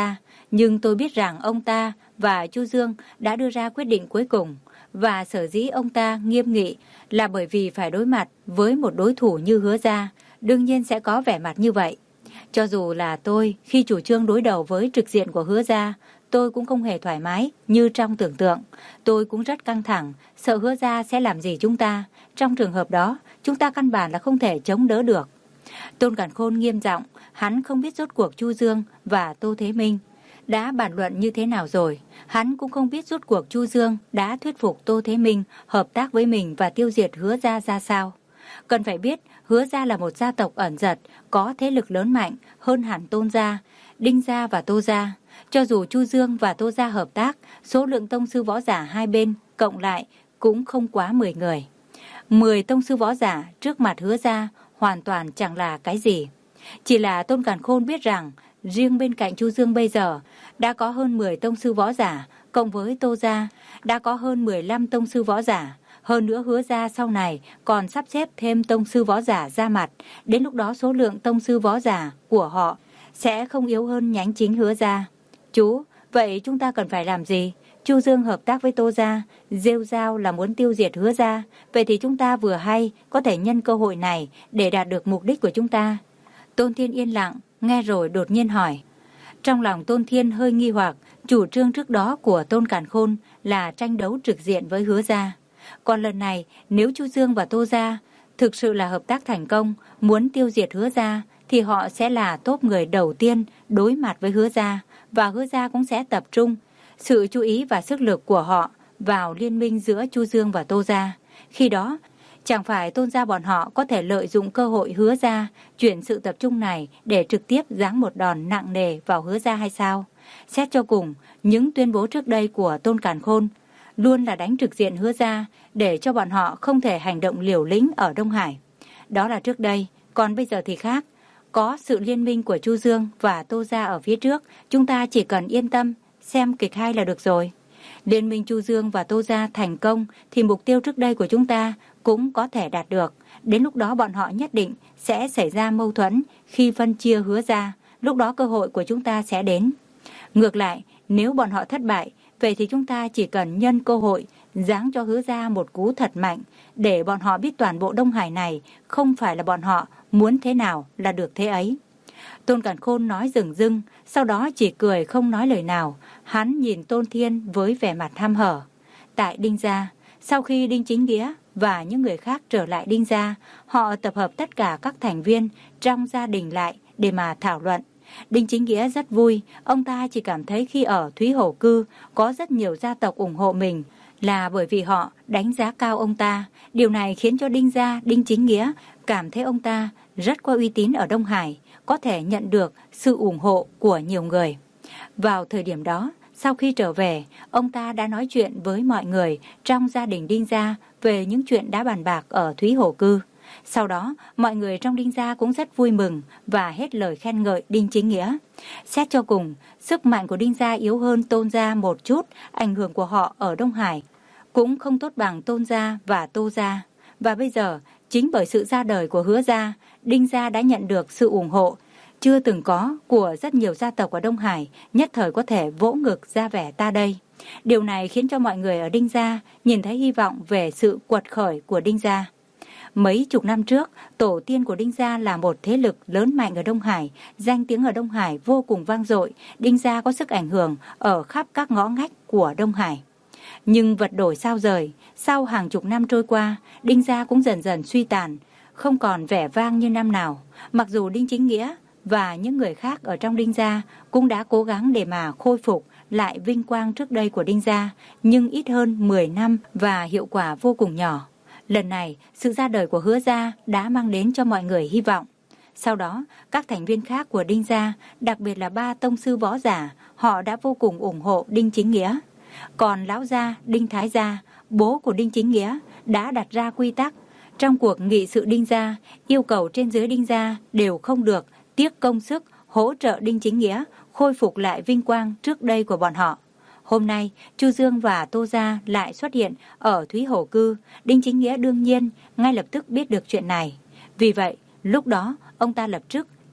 Nhưng tôi biết rằng ông ta và Chu Dương đã đưa ra quyết định cuối cùng, và sở dĩ ông ta nghiêm nghị là bởi vì phải đối mặt với một đối thủ như Hứa Gia, đương nhiên sẽ có vẻ mặt như vậy. Cho dù là tôi, khi chủ trương đối đầu với trực diện của Hứa Gia, tôi cũng không hề thoải mái như trong tưởng tượng. Tôi cũng rất căng thẳng, sợ Hứa Gia sẽ làm gì chúng ta. Trong trường hợp đó, chúng ta căn bản là không thể chống đỡ được. Tôn Càn Khôn nghiêm giọng, hắn không biết rốt cuộc Chu Dương và Tô Thế Minh đã bàn luận như thế nào rồi. Hắn cũng không biết rốt cuộc Chu Dương đã thuyết phục Tô Thế Minh hợp tác với mình và tiêu diệt Hứa Gia ra sao. Cần phải biết, Hứa Gia là một gia tộc ẩn dật, có thế lực lớn mạnh hơn hẳn Tôn Gia, Đinh Gia và Tô Gia. Cho dù Chu Dương và Tô Gia hợp tác, số lượng tông sư võ giả hai bên cộng lại cũng không quá mười người. mười tông sư võ giả trước mặt Hứa Gia hoàn toàn chẳng là cái gì. Chỉ là Tôn Càn Khôn biết rằng, riêng bên cạnh Chu Dương bây giờ đã có hơn mười tông sư võ giả, cộng với Tô Gia đã có hơn mười lăm tông sư võ giả. Hơn nữa Hứa Gia sau này còn sắp xếp thêm tông sư võ giả ra mặt. Đến lúc đó số lượng tông sư võ giả của họ sẽ không yếu hơn nhánh chính Hứa Gia. Chú, vậy chúng ta cần phải làm gì? Chu Dương hợp tác với Tô Gia, rêu rao là muốn tiêu diệt Hứa Gia. Vậy thì chúng ta vừa hay có thể nhân cơ hội này để đạt được mục đích của chúng ta. Tôn Thiên yên lặng, nghe rồi đột nhiên hỏi. Trong lòng Tôn Thiên hơi nghi hoặc, chủ trương trước đó của Tôn Càn Khôn là tranh đấu trực diện với Hứa Gia. Còn lần này, nếu Chu Dương và Tô Gia thực sự là hợp tác thành công, muốn tiêu diệt Hứa Gia, thì họ sẽ là top người đầu tiên đối mặt với Hứa Gia, và Hứa Gia cũng sẽ tập trung sự chú ý và sức lực của họ vào liên minh giữa Chu Dương và Tô Gia. Khi đó, chẳng phải Tôn gia bọn họ có thể lợi dụng cơ hội Hứa Gia chuyển sự tập trung này để trực tiếp giáng một đòn nặng nề vào Hứa Gia hay sao? Xét cho cùng, những tuyên bố trước đây của Tôn Càn Khôn luôn là đánh trực diện Hứa Gia để cho bọn họ không thể hành động liều lĩnh ở Đông Hải. Đó là trước đây, còn bây giờ thì khác. Có sự liên minh của Chu Dương và Tô Gia ở phía trước, chúng ta chỉ cần yên tâm xem kịch hay là được rồi. Liên minh Chu Dương và Tô Gia thành công thì mục tiêu trước đây của chúng ta cũng có thể đạt được. Đến lúc đó bọn họ nhất định sẽ xảy ra mâu thuẫn khi phân chia Hứa Gia. Lúc đó cơ hội của chúng ta sẽ đến. Ngược lại, nếu bọn họ thất bại, vậy thì chúng ta chỉ cần nhân cơ hội giáng cho Hứa Gia một cú thật mạnh để bọn họ biết toàn bộ Đông Hải này không phải là bọn họ muốn thế nào là được thế ấy. Tôn Càn Khôn nói dửng dưng, sau đó chỉ cười không nói lời nào. Hắn nhìn Tôn Thiên với vẻ mặt ham hở. Tại Đinh Gia, sau khi Đinh Chính Nghĩa và những người khác trở lại Đinh Gia, họ tập hợp tất cả các thành viên trong gia đình lại để mà thảo luận. Đinh Chính Nghĩa rất vui, ông ta chỉ cảm thấy khi ở Thúy Hổ Cư có rất nhiều gia tộc ủng hộ mình là bởi vì họ đánh giá cao ông ta. Điều này khiến cho Đinh Gia, Đinh Chính Nghĩa cảm thấy ông ta rất có uy tín ở Đông Hải, có thể nhận được sự ủng hộ của nhiều người. Vào thời điểm đó, sau khi trở về, ông ta đã nói chuyện với mọi người trong gia đình Đinh Gia về những chuyện đã bàn bạc ở Thúy Hổ Cư. Sau đó, mọi người trong Đinh Gia cũng rất vui mừng và hết lời khen ngợi Đinh Chính Nghĩa. Xét cho cùng, sức mạnh của Đinh Gia yếu hơn Tôn Gia một chút, ảnh hưởng của họ ở Đông Hải cũng không tốt bằng Tôn Gia và Tô Gia. Và bây giờ, chính bởi sự ra đời của Hứa Gia, Đinh Gia đã nhận được sự ủng hộ chưa từng có của rất nhiều gia tộc ở Đông Hải, nhất thời có thể vỗ ngực ra vẻ ta đây. Điều này khiến cho mọi người ở Đinh Gia nhìn thấy hy vọng về sự quật khởi của Đinh Gia. Mấy chục năm trước, tổ tiên của Đinh Gia là một thế lực lớn mạnh ở Đông Hải, danh tiếng ở Đông Hải vô cùng vang dội. Đinh Gia có sức ảnh hưởng ở khắp các ngõ ngách của Đông Hải. Nhưng vật đổi sao rời, sau hàng chục năm trôi qua, Đinh Gia cũng dần dần suy tàn, không còn vẻ vang như năm nào. Mặc dù Đinh Chính Nghĩa và những người khác ở trong Đinh Gia cũng đã cố gắng để mà khôi phục lại vinh quang trước đây của Đinh Gia, nhưng ít hơn mười năm và hiệu quả vô cùng nhỏ. Lần này, sự ra đời của Hứa Gia đã mang đến cho mọi người hy vọng. Sau đó, các thành viên khác của Đinh Gia, đặc biệt là ba tông sư võ giả, họ đã vô cùng ủng hộ Đinh Chính Nghĩa. Còn lão gia Đinh Thái Gia, bố của Đinh Chính Nghĩa, đã đặt ra quy tắc. Trong cuộc nghị sự Đinh Gia, yêu cầu trên dưới Đinh Gia đều không được tiếc công sức hỗ trợ Đinh Chính Nghĩa khôi phục lại vinh quang trước đây của bọn họ. Hôm nay, Chu Dương và Tô Gia lại xuất hiện ở Thúy Hổ Cư. Đinh Chính Nghĩa đương nhiên ngay lập tức biết được chuyện này. Vì vậy, lúc đó, ông ta lập tức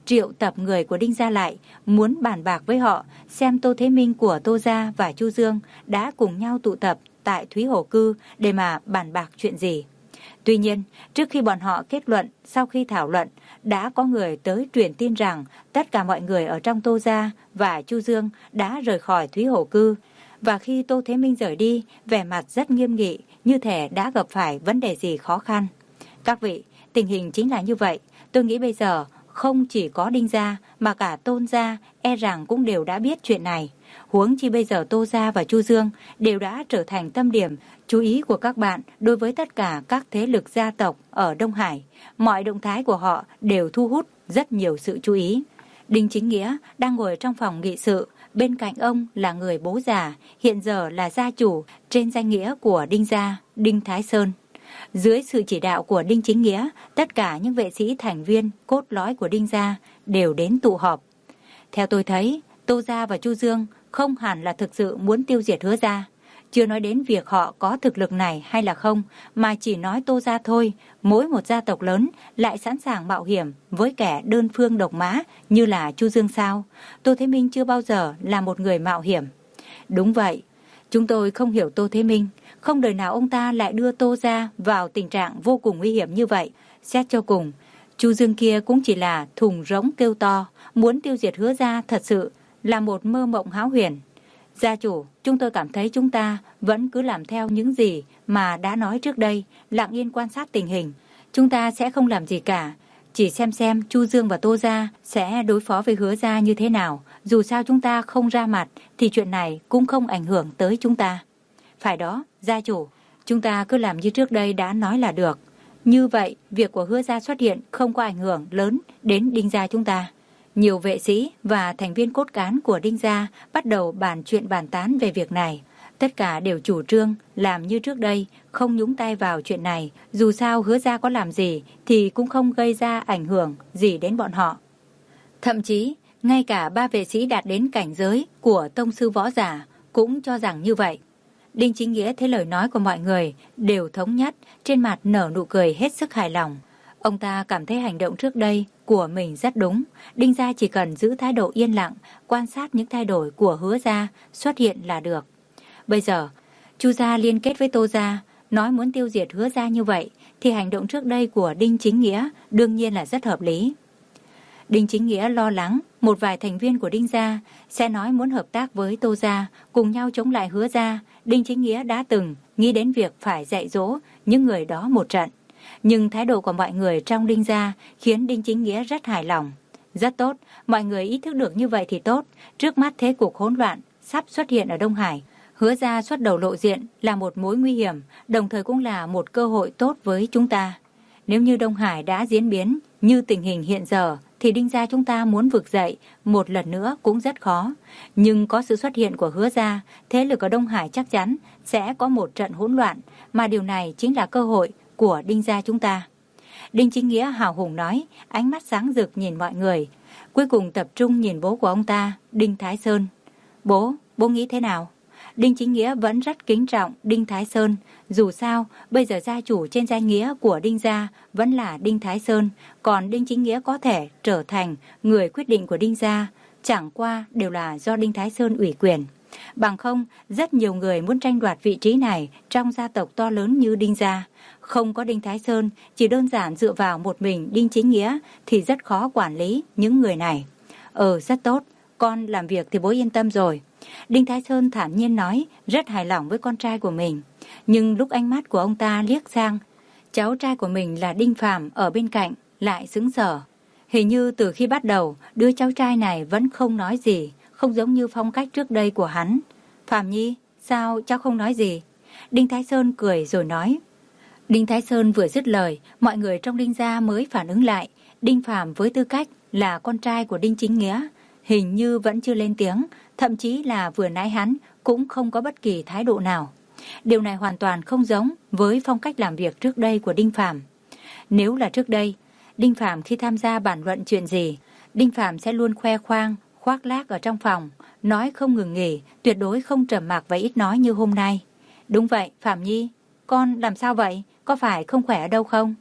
triệu tập người của Đinh gia lại, muốn bàn bạc với họ xem Tô Thế Minh của Tô gia và Chu Dương đã cùng nhau tụ tập tại Thúy Hồ Cư để mà bàn bạc chuyện gì. Tuy nhiên, trước khi bọn họ kết luận, sau khi thảo luận, đã có người tới truyền tin rằng tất cả mọi người ở trong Tô gia và Chu Dương đã rời khỏi Thúy Hồ Cư. Và khi Tô Thế Minh rời đi, vẻ mặt rất nghiêm nghị, như thể đã gặp phải vấn đề gì khó khăn. Các vị, tình hình chính là như vậy. Tôi nghĩ bây giờ không chỉ có Đinh gia mà cả Tôn gia e rằng cũng đều đã biết chuyện này. Huống chi bây giờ Tô gia và Chu Dương đều đã trở thành tâm điểm chú ý của các bạn đối với tất cả các thế lực gia tộc ở Đông Hải. Mọi động thái của họ đều thu hút rất nhiều sự chú ý. Đinh Chính Nghĩa đang ngồi trong phòng nghị sự, bên cạnh ông là người bố già, hiện giờ là gia chủ trên danh nghĩa của Đinh gia, Đinh Thái Sơn. Dưới sự chỉ đạo của Đinh Chính Nghĩa, tất cả những vệ sĩ thành viên cốt lõi của Đinh gia đều đến tụ họp. Theo tôi thấy, Tô gia và Chu Dương không hẳn là thực sự muốn tiêu diệt Hứa gia. Chưa nói đến việc họ có thực lực này hay là không, mà chỉ nói Tô gia thôi. Mỗi một gia tộc lớn lại sẵn sàng mạo hiểm với kẻ đơn phương độc mã như là Chu Dương sao? Tô Thế Minh chưa bao giờ là một người mạo hiểm. Đúng vậy, chúng tôi không hiểu Tô Thế Minh. Không đời nào ông ta lại đưa Tô gia vào tình trạng vô cùng nguy hiểm như vậy. Xét cho cùng, Chu Dương kia cũng chỉ là thùng rỗng kêu to, muốn tiêu diệt Hứa gia thật sự là một mơ mộng hão huyền. Gia chủ, chúng tôi cảm thấy chúng ta vẫn cứ làm theo những gì mà đã nói trước đây, lặng yên quan sát tình hình. Chúng ta sẽ không làm gì cả, chỉ xem xem Chu Dương và Tô gia sẽ đối phó với Hứa gia như thế nào. Dù sao chúng ta không ra mặt thì chuyện này cũng không ảnh hưởng tới chúng ta. Phải đó, gia chủ, chúng ta cứ làm như trước đây đã nói là được. Như vậy, việc của Hứa gia xuất hiện không có ảnh hưởng lớn đến Đinh gia chúng ta. Nhiều vệ sĩ và thành viên cốt cán của Đinh gia bắt đầu bàn chuyện bàn tán về việc này. Tất cả đều chủ trương làm như trước đây, không nhúng tay vào chuyện này. Dù sao Hứa gia có làm gì thì cũng không gây ra ảnh hưởng gì đến bọn họ. Thậm chí, ngay cả ba vệ sĩ đạt đến cảnh giới của tông sư võ giả cũng cho rằng như vậy. Đinh Chính Nghĩa thấy lời nói của mọi người đều thống nhất, trên mặt nở nụ cười hết sức hài lòng. Ông ta cảm thấy hành động trước đây của mình rất đúng. Đinh gia chỉ cần giữ thái độ yên lặng, quan sát những thay đổi của Hứa gia xuất hiện là được. Bây giờ, Chu gia liên kết với Tô gia, nói muốn tiêu diệt Hứa gia như vậy, thì hành động trước đây của Đinh Chính Nghĩa đương nhiên là rất hợp lý. Đinh Chính Nghĩa lo lắng một vài thành viên của Đinh gia sẽ nói muốn hợp tác với Tô gia, cùng nhau chống lại Hứa gia. Đinh Chính Nghĩa đã từng nghĩ đến việc phải dạy dỗ những người đó một trận. Nhưng thái độ của mọi người trong Đinh gia khiến Đinh Chính Nghĩa rất hài lòng. Rất tốt, mọi người ý thức được như vậy thì tốt. Trước mắt thế cục hỗn loạn sắp xuất hiện ở Đông Hải, Hứa gia xuất đầu lộ diện là một mối nguy hiểm, đồng thời cũng là một cơ hội tốt với chúng ta. Nếu như Đông Hải đã diễn biến như tình hình hiện giờ, thì Đinh gia chúng ta muốn vực dậy một lần nữa cũng rất khó. Nhưng có sự xuất hiện của Hứa gia, thế lực ở Đông Hải chắc chắn sẽ có một trận hỗn loạn, mà điều này chính là cơ hội của Đinh gia chúng ta. Đinh Chính Nghĩa hào hùng nói, ánh mắt sáng rực nhìn mọi người, cuối cùng tập trung nhìn bố của ông ta, Đinh Thái Sơn. Bố, bố nghĩ thế nào? Đinh Chính Nghĩa vẫn rất kính trọng Đinh Thái Sơn. Dù sao, bây giờ gia chủ trên danh nghĩa của Đinh gia vẫn là Đinh Thái Sơn, còn Đinh Chính Nghĩa có thể trở thành người quyết định của Đinh gia, chẳng qua đều là do Đinh Thái Sơn ủy quyền. Bằng không, rất nhiều người muốn tranh đoạt vị trí này trong gia tộc to lớn như Đinh gia. Không có Đinh Thái Sơn, chỉ đơn giản dựa vào một mình Đinh Chính Nghĩa thì rất khó quản lý những người này. Ờ, rất tốt, con làm việc thì bố yên tâm rồi. Đinh Thái Sơn thản nhiên nói, rất hài lòng với con trai của mình. Nhưng lúc ánh mắt của ông ta liếc sang, cháu trai của mình là Đinh Phàm ở bên cạnh, lại sững sờ. Hình như từ khi bắt đầu, đứa cháu trai này vẫn không nói gì, không giống như phong cách trước đây của hắn. Phàm Nhi, sao cháu không nói gì? Đinh Thái Sơn cười rồi nói. Đinh Thái Sơn vừa dứt lời, mọi người trong Đinh gia mới phản ứng lại. Đinh Phàm với tư cách là con trai của Đinh Chính Nghĩa, hình như vẫn chưa lên tiếng, thậm chí là vừa nãy hắn cũng không có bất kỳ thái độ nào. Điều này hoàn toàn không giống với phong cách làm việc trước đây của Đinh Phàm. Nếu là trước đây, Đinh Phàm khi tham gia bàn luận chuyện gì, Đinh Phàm sẽ luôn khoe khoang, khoác lác ở trong phòng, nói không ngừng nghỉ, tuyệt đối không trầm mặc và ít nói như hôm nay. Đúng vậy, Phàm Nhi, con làm sao vậy? Có phải không khỏe ở đâu không?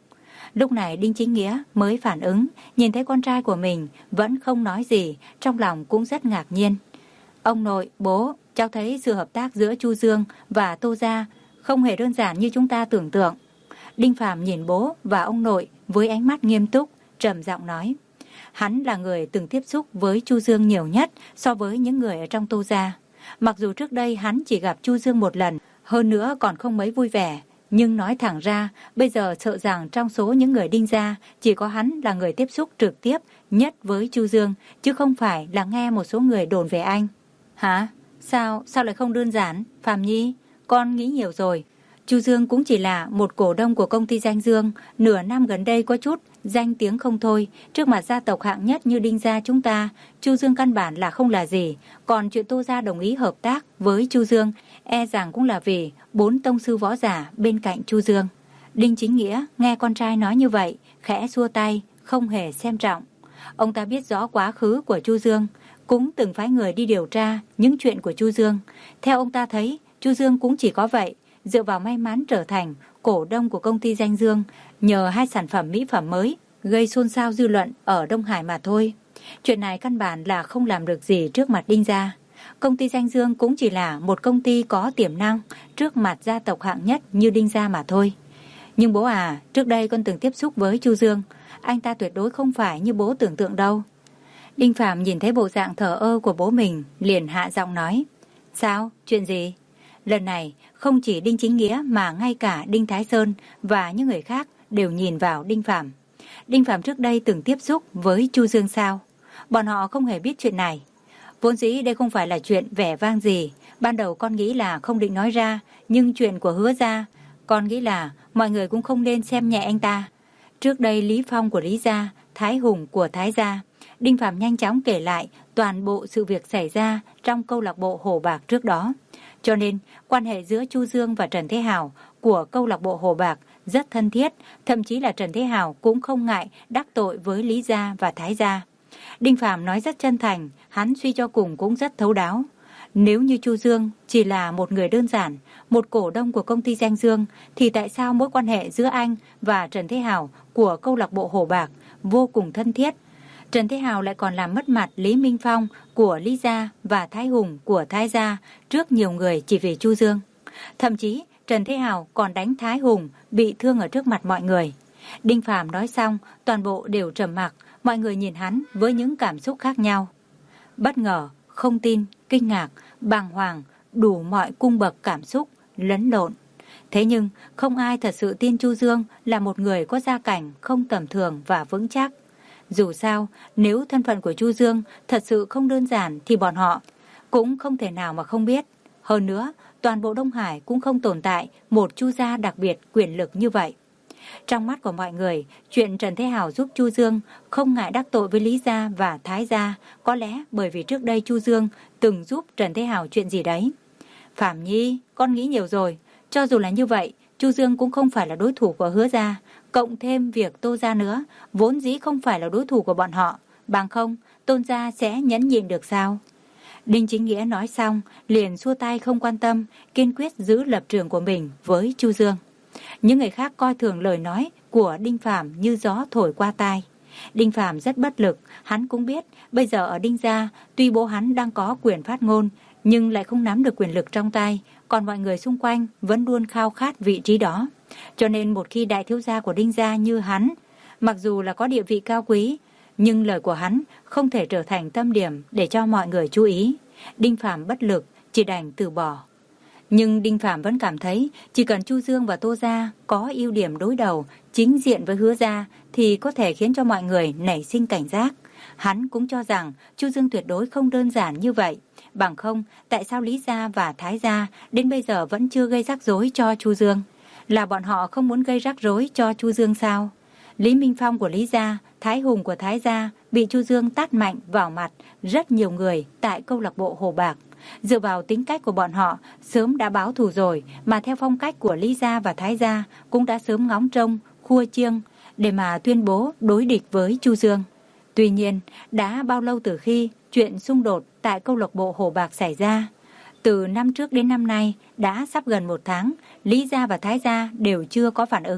Lúc này Đinh Chính Nghĩa mới phản ứng, nhìn thấy con trai của mình vẫn không nói gì, trong lòng cũng rất ngạc nhiên. Ông nội, bố, cháu thấy sự hợp tác giữa Chu Dương và Tô gia không hề đơn giản như chúng ta tưởng tượng. Đinh Phàm nhìn bố và ông nội với ánh mắt nghiêm túc, trầm giọng nói. Hắn là người từng tiếp xúc với Chu Dương nhiều nhất so với những người ở trong Tô gia. Mặc dù trước đây hắn chỉ gặp Chu Dương một lần, hơn nữa còn không mấy vui vẻ, nhưng nói thẳng ra, bây giờ sợ rằng trong số những người Đinh gia, chỉ có hắn là người tiếp xúc trực tiếp nhất với Chu Dương, chứ không phải là nghe một số người đồn về anh. Hả? Sao? Sao lại không đơn giản? Phàm Nhi, con nghĩ nhiều rồi. Chu Dương cũng chỉ là một cổ đông của công ty Danh Dương, nửa năm gần đây có chút danh tiếng không thôi. Trước mặt gia tộc hạng nhất như Đinh gia chúng ta, Chu Dương căn bản là không là gì. Còn chuyện Tô gia đồng ý hợp tác với Chu Dương, e rằng cũng là vì bốn tông sư võ giả bên cạnh Chu Dương. Đinh Chính Nghĩa nghe con trai nói như vậy, khẽ xua tay, không hề xem trọng. Ông ta biết rõ quá khứ của Chu Dương, cũng từng phái người đi điều tra những chuyện của Chu Dương. Theo ông ta thấy, Chu Dương cũng chỉ có vậy, dựa vào may mắn trở thành cổ đông của công ty Danh Dương, nhờ hai sản phẩm mỹ phẩm mới gây xôn xao dư luận ở Đông Hải mà thôi. Chuyện này căn bản là không làm được gì trước mặt Đinh gia. Công ty Danh Dương cũng chỉ là một công ty có tiềm năng trước mặt gia tộc hạng nhất như Đinh gia mà thôi. Nhưng bố à, trước đây con từng tiếp xúc với Chu Dương, anh ta tuyệt đối không phải như bố tưởng tượng đâu. Đinh Phàm nhìn thấy bộ dạng thờ ơ của bố mình, liền hạ giọng nói. Sao? Chuyện gì? Lần này, không chỉ Đinh Chính Nghĩa mà ngay cả Đinh Thái Sơn và những người khác đều nhìn vào Đinh Phàm. Đinh Phàm trước đây từng tiếp xúc với Chu Dương sao? Bọn họ không hề biết chuyện này. Vốn dĩ đây không phải là chuyện vẻ vang gì. Ban đầu con nghĩ là không định nói ra, nhưng chuyện của Hứa gia, con nghĩ là mọi người cũng không nên xem nhẹ anh ta. Trước đây Lý Phong của Lý gia, Thái Hùng của Thái gia. Đinh Phàm nhanh chóng kể lại toàn bộ sự việc xảy ra trong câu lạc bộ Hồ Bạc trước đó. Cho nên, quan hệ giữa Chu Dương và Trần Thế Hào của câu lạc bộ Hồ Bạc rất thân thiết, thậm chí là Trần Thế Hào cũng không ngại đắc tội với Lý gia và Thái gia. Đinh Phàm nói rất chân thành, hắn suy cho cùng cũng rất thấu đáo. Nếu như Chu Dương chỉ là một người đơn giản, một cổ đông của công ty Danh Dương, thì tại sao mối quan hệ giữa anh và Trần Thế Hào của câu lạc bộ Hồ Bạc vô cùng thân thiết? Trần Thế Hào lại còn làm mất mặt Lý Minh Phong của Lý gia và Thái Hùng của Thái gia trước nhiều người chỉ vì Chu Dương. Thậm chí Trần Thế Hào còn đánh Thái Hùng bị thương ở trước mặt mọi người. Đinh Phàm nói xong, toàn bộ đều trầm mặc, mọi người nhìn hắn với những cảm xúc khác nhau. Bất ngờ, không tin, kinh ngạc, bàng hoàng, đủ mọi cung bậc cảm xúc, lẫn lộn. Thế nhưng không ai thật sự tin Chu Dương là một người có gia cảnh không tầm thường và vững chắc. Dù sao, nếu thân phận của Chu Dương thật sự không đơn giản thì bọn họ cũng không thể nào mà không biết. Hơn nữa, toàn bộ Đông Hải cũng không tồn tại một Chu gia đặc biệt quyền lực như vậy. Trong mắt của mọi người, chuyện Trần Thế Hào giúp Chu Dương không ngại đắc tội với Lý gia và Thái gia, có lẽ bởi vì trước đây Chu Dương từng giúp Trần Thế Hào chuyện gì đấy. Phàm Nhi, con nghĩ nhiều rồi. Cho dù là như vậy, Chu Dương cũng không phải là đối thủ của Hứa gia, cộng thêm việc Tô gia nữa, vốn dĩ không phải là đối thủ của bọn họ. Bằng không, Tôn gia sẽ nhẫn nhịn được sao? Đinh Chính Nghĩa nói xong, liền xua tay không quan tâm, kiên quyết giữ lập trường của mình với Chu Dương. Những người khác coi thường lời nói của Đinh Phàm như gió thổi qua tai. Đinh Phàm rất bất lực, hắn cũng biết bây giờ ở Đinh gia, tuy bố hắn đang có quyền phát ngôn, nhưng lại không nắm được quyền lực trong tay, còn mọi người xung quanh vẫn luôn khao khát vị trí đó. Cho nên một khi đại thiếu gia của Đinh gia như hắn, mặc dù là có địa vị cao quý, nhưng lời của hắn không thể trở thành tâm điểm để cho mọi người chú ý. Đinh Phàm bất lực, chỉ đành từ bỏ. Nhưng Đinh Phàm vẫn cảm thấy chỉ cần Chu Dương và Tô gia có ưu điểm đối đầu, chính diện với Hứa gia thì có thể khiến cho mọi người nảy sinh cảnh giác. Hắn cũng cho rằng Chu Dương tuyệt đối không đơn giản như vậy. Bằng không, tại sao Lý gia và Thái gia đến bây giờ vẫn chưa gây rắc rối cho Chu Dương? Là bọn họ không muốn gây rắc rối cho Chu Dương sao? Lý Minh Phong của Lý gia, Thái Hùng của Thái gia bị Chu Dương tát mạnh vào mặt rất nhiều người tại câu lạc bộ Hồ Bạc. Dựa vào tính cách của bọn họ, sớm đã báo thù rồi, mà theo phong cách của Lý gia và Thái gia cũng đã sớm ngóng trông, khua chiêng để mà tuyên bố đối địch với Chu Dương. Tuy nhiên, đã bao lâu từ khi chuyện xung đột tại câu lạc bộ Hồ Bạc xảy ra? Từ năm trước đến năm nay, đã sắp gần một tháng, Lý gia và Thái gia đều chưa có phản ứng.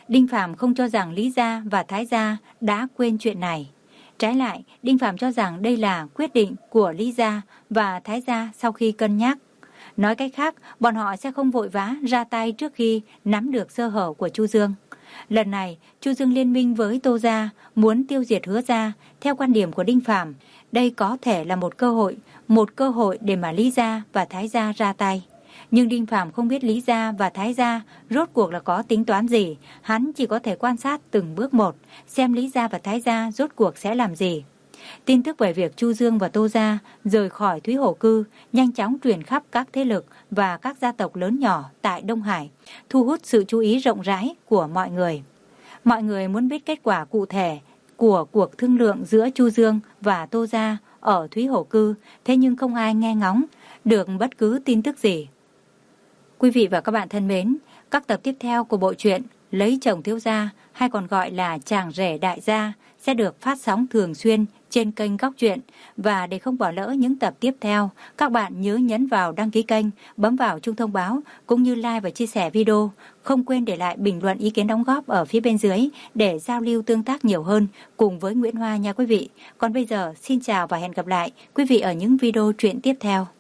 Đinh Phạm không cho rằng Lý gia và Thái gia đã quên chuyện này. Trái lại, Đinh Phạm cho rằng đây là quyết định của Lý gia và Thái gia sau khi cân nhắc. Nói cách khác, bọn họ sẽ không vội vã ra tay trước khi nắm được sơ hở của Chu Dương. Lần này, Chu Dương liên minh với Tô gia, muốn tiêu diệt Hứa gia. Theo quan điểm của Đinh Phạm, đây có thể là một cơ hội, một cơ hội để mà Lý gia và Thái gia ra tay. Nhưng Đinh Phạm không biết Lý gia và Thái gia rốt cuộc là có tính toán gì, hắn chỉ có thể quan sát từng bước một, xem Lý gia và Thái gia rốt cuộc sẽ làm gì. Tin tức về việc Chu Dương và Tô gia rời khỏi Thúy Hổ Cư nhanh chóng truyền khắp các thế lực và các gia tộc lớn nhỏ tại Đông Hải, thu hút sự chú ý rộng rãi của mọi người. Mọi người muốn biết kết quả cụ thể của cuộc thương lượng giữa Chu Dương và Tô gia ở Thúy Hổ Cư, thế nhưng không ai nghe ngóng được bất cứ tin tức gì. Quý vị và các bạn thân mến, các tập tiếp theo của bộ truyện Lấy chồng thiếu gia, hay còn gọi là Chàng rể đại gia, sẽ được phát sóng thường xuyên trên kênh Góc Truyện. Và để không bỏ lỡ những tập tiếp theo, các bạn nhớ nhấn vào đăng ký kênh, bấm vào chuông thông báo, cũng như like và chia sẻ video. Không quên để lại bình luận ý kiến đóng góp ở phía bên dưới để giao lưu tương tác nhiều hơn cùng với Nguyễn Hoa nha quý vị. Còn bây giờ, xin chào và hẹn gặp lại quý vị ở những video truyện tiếp theo.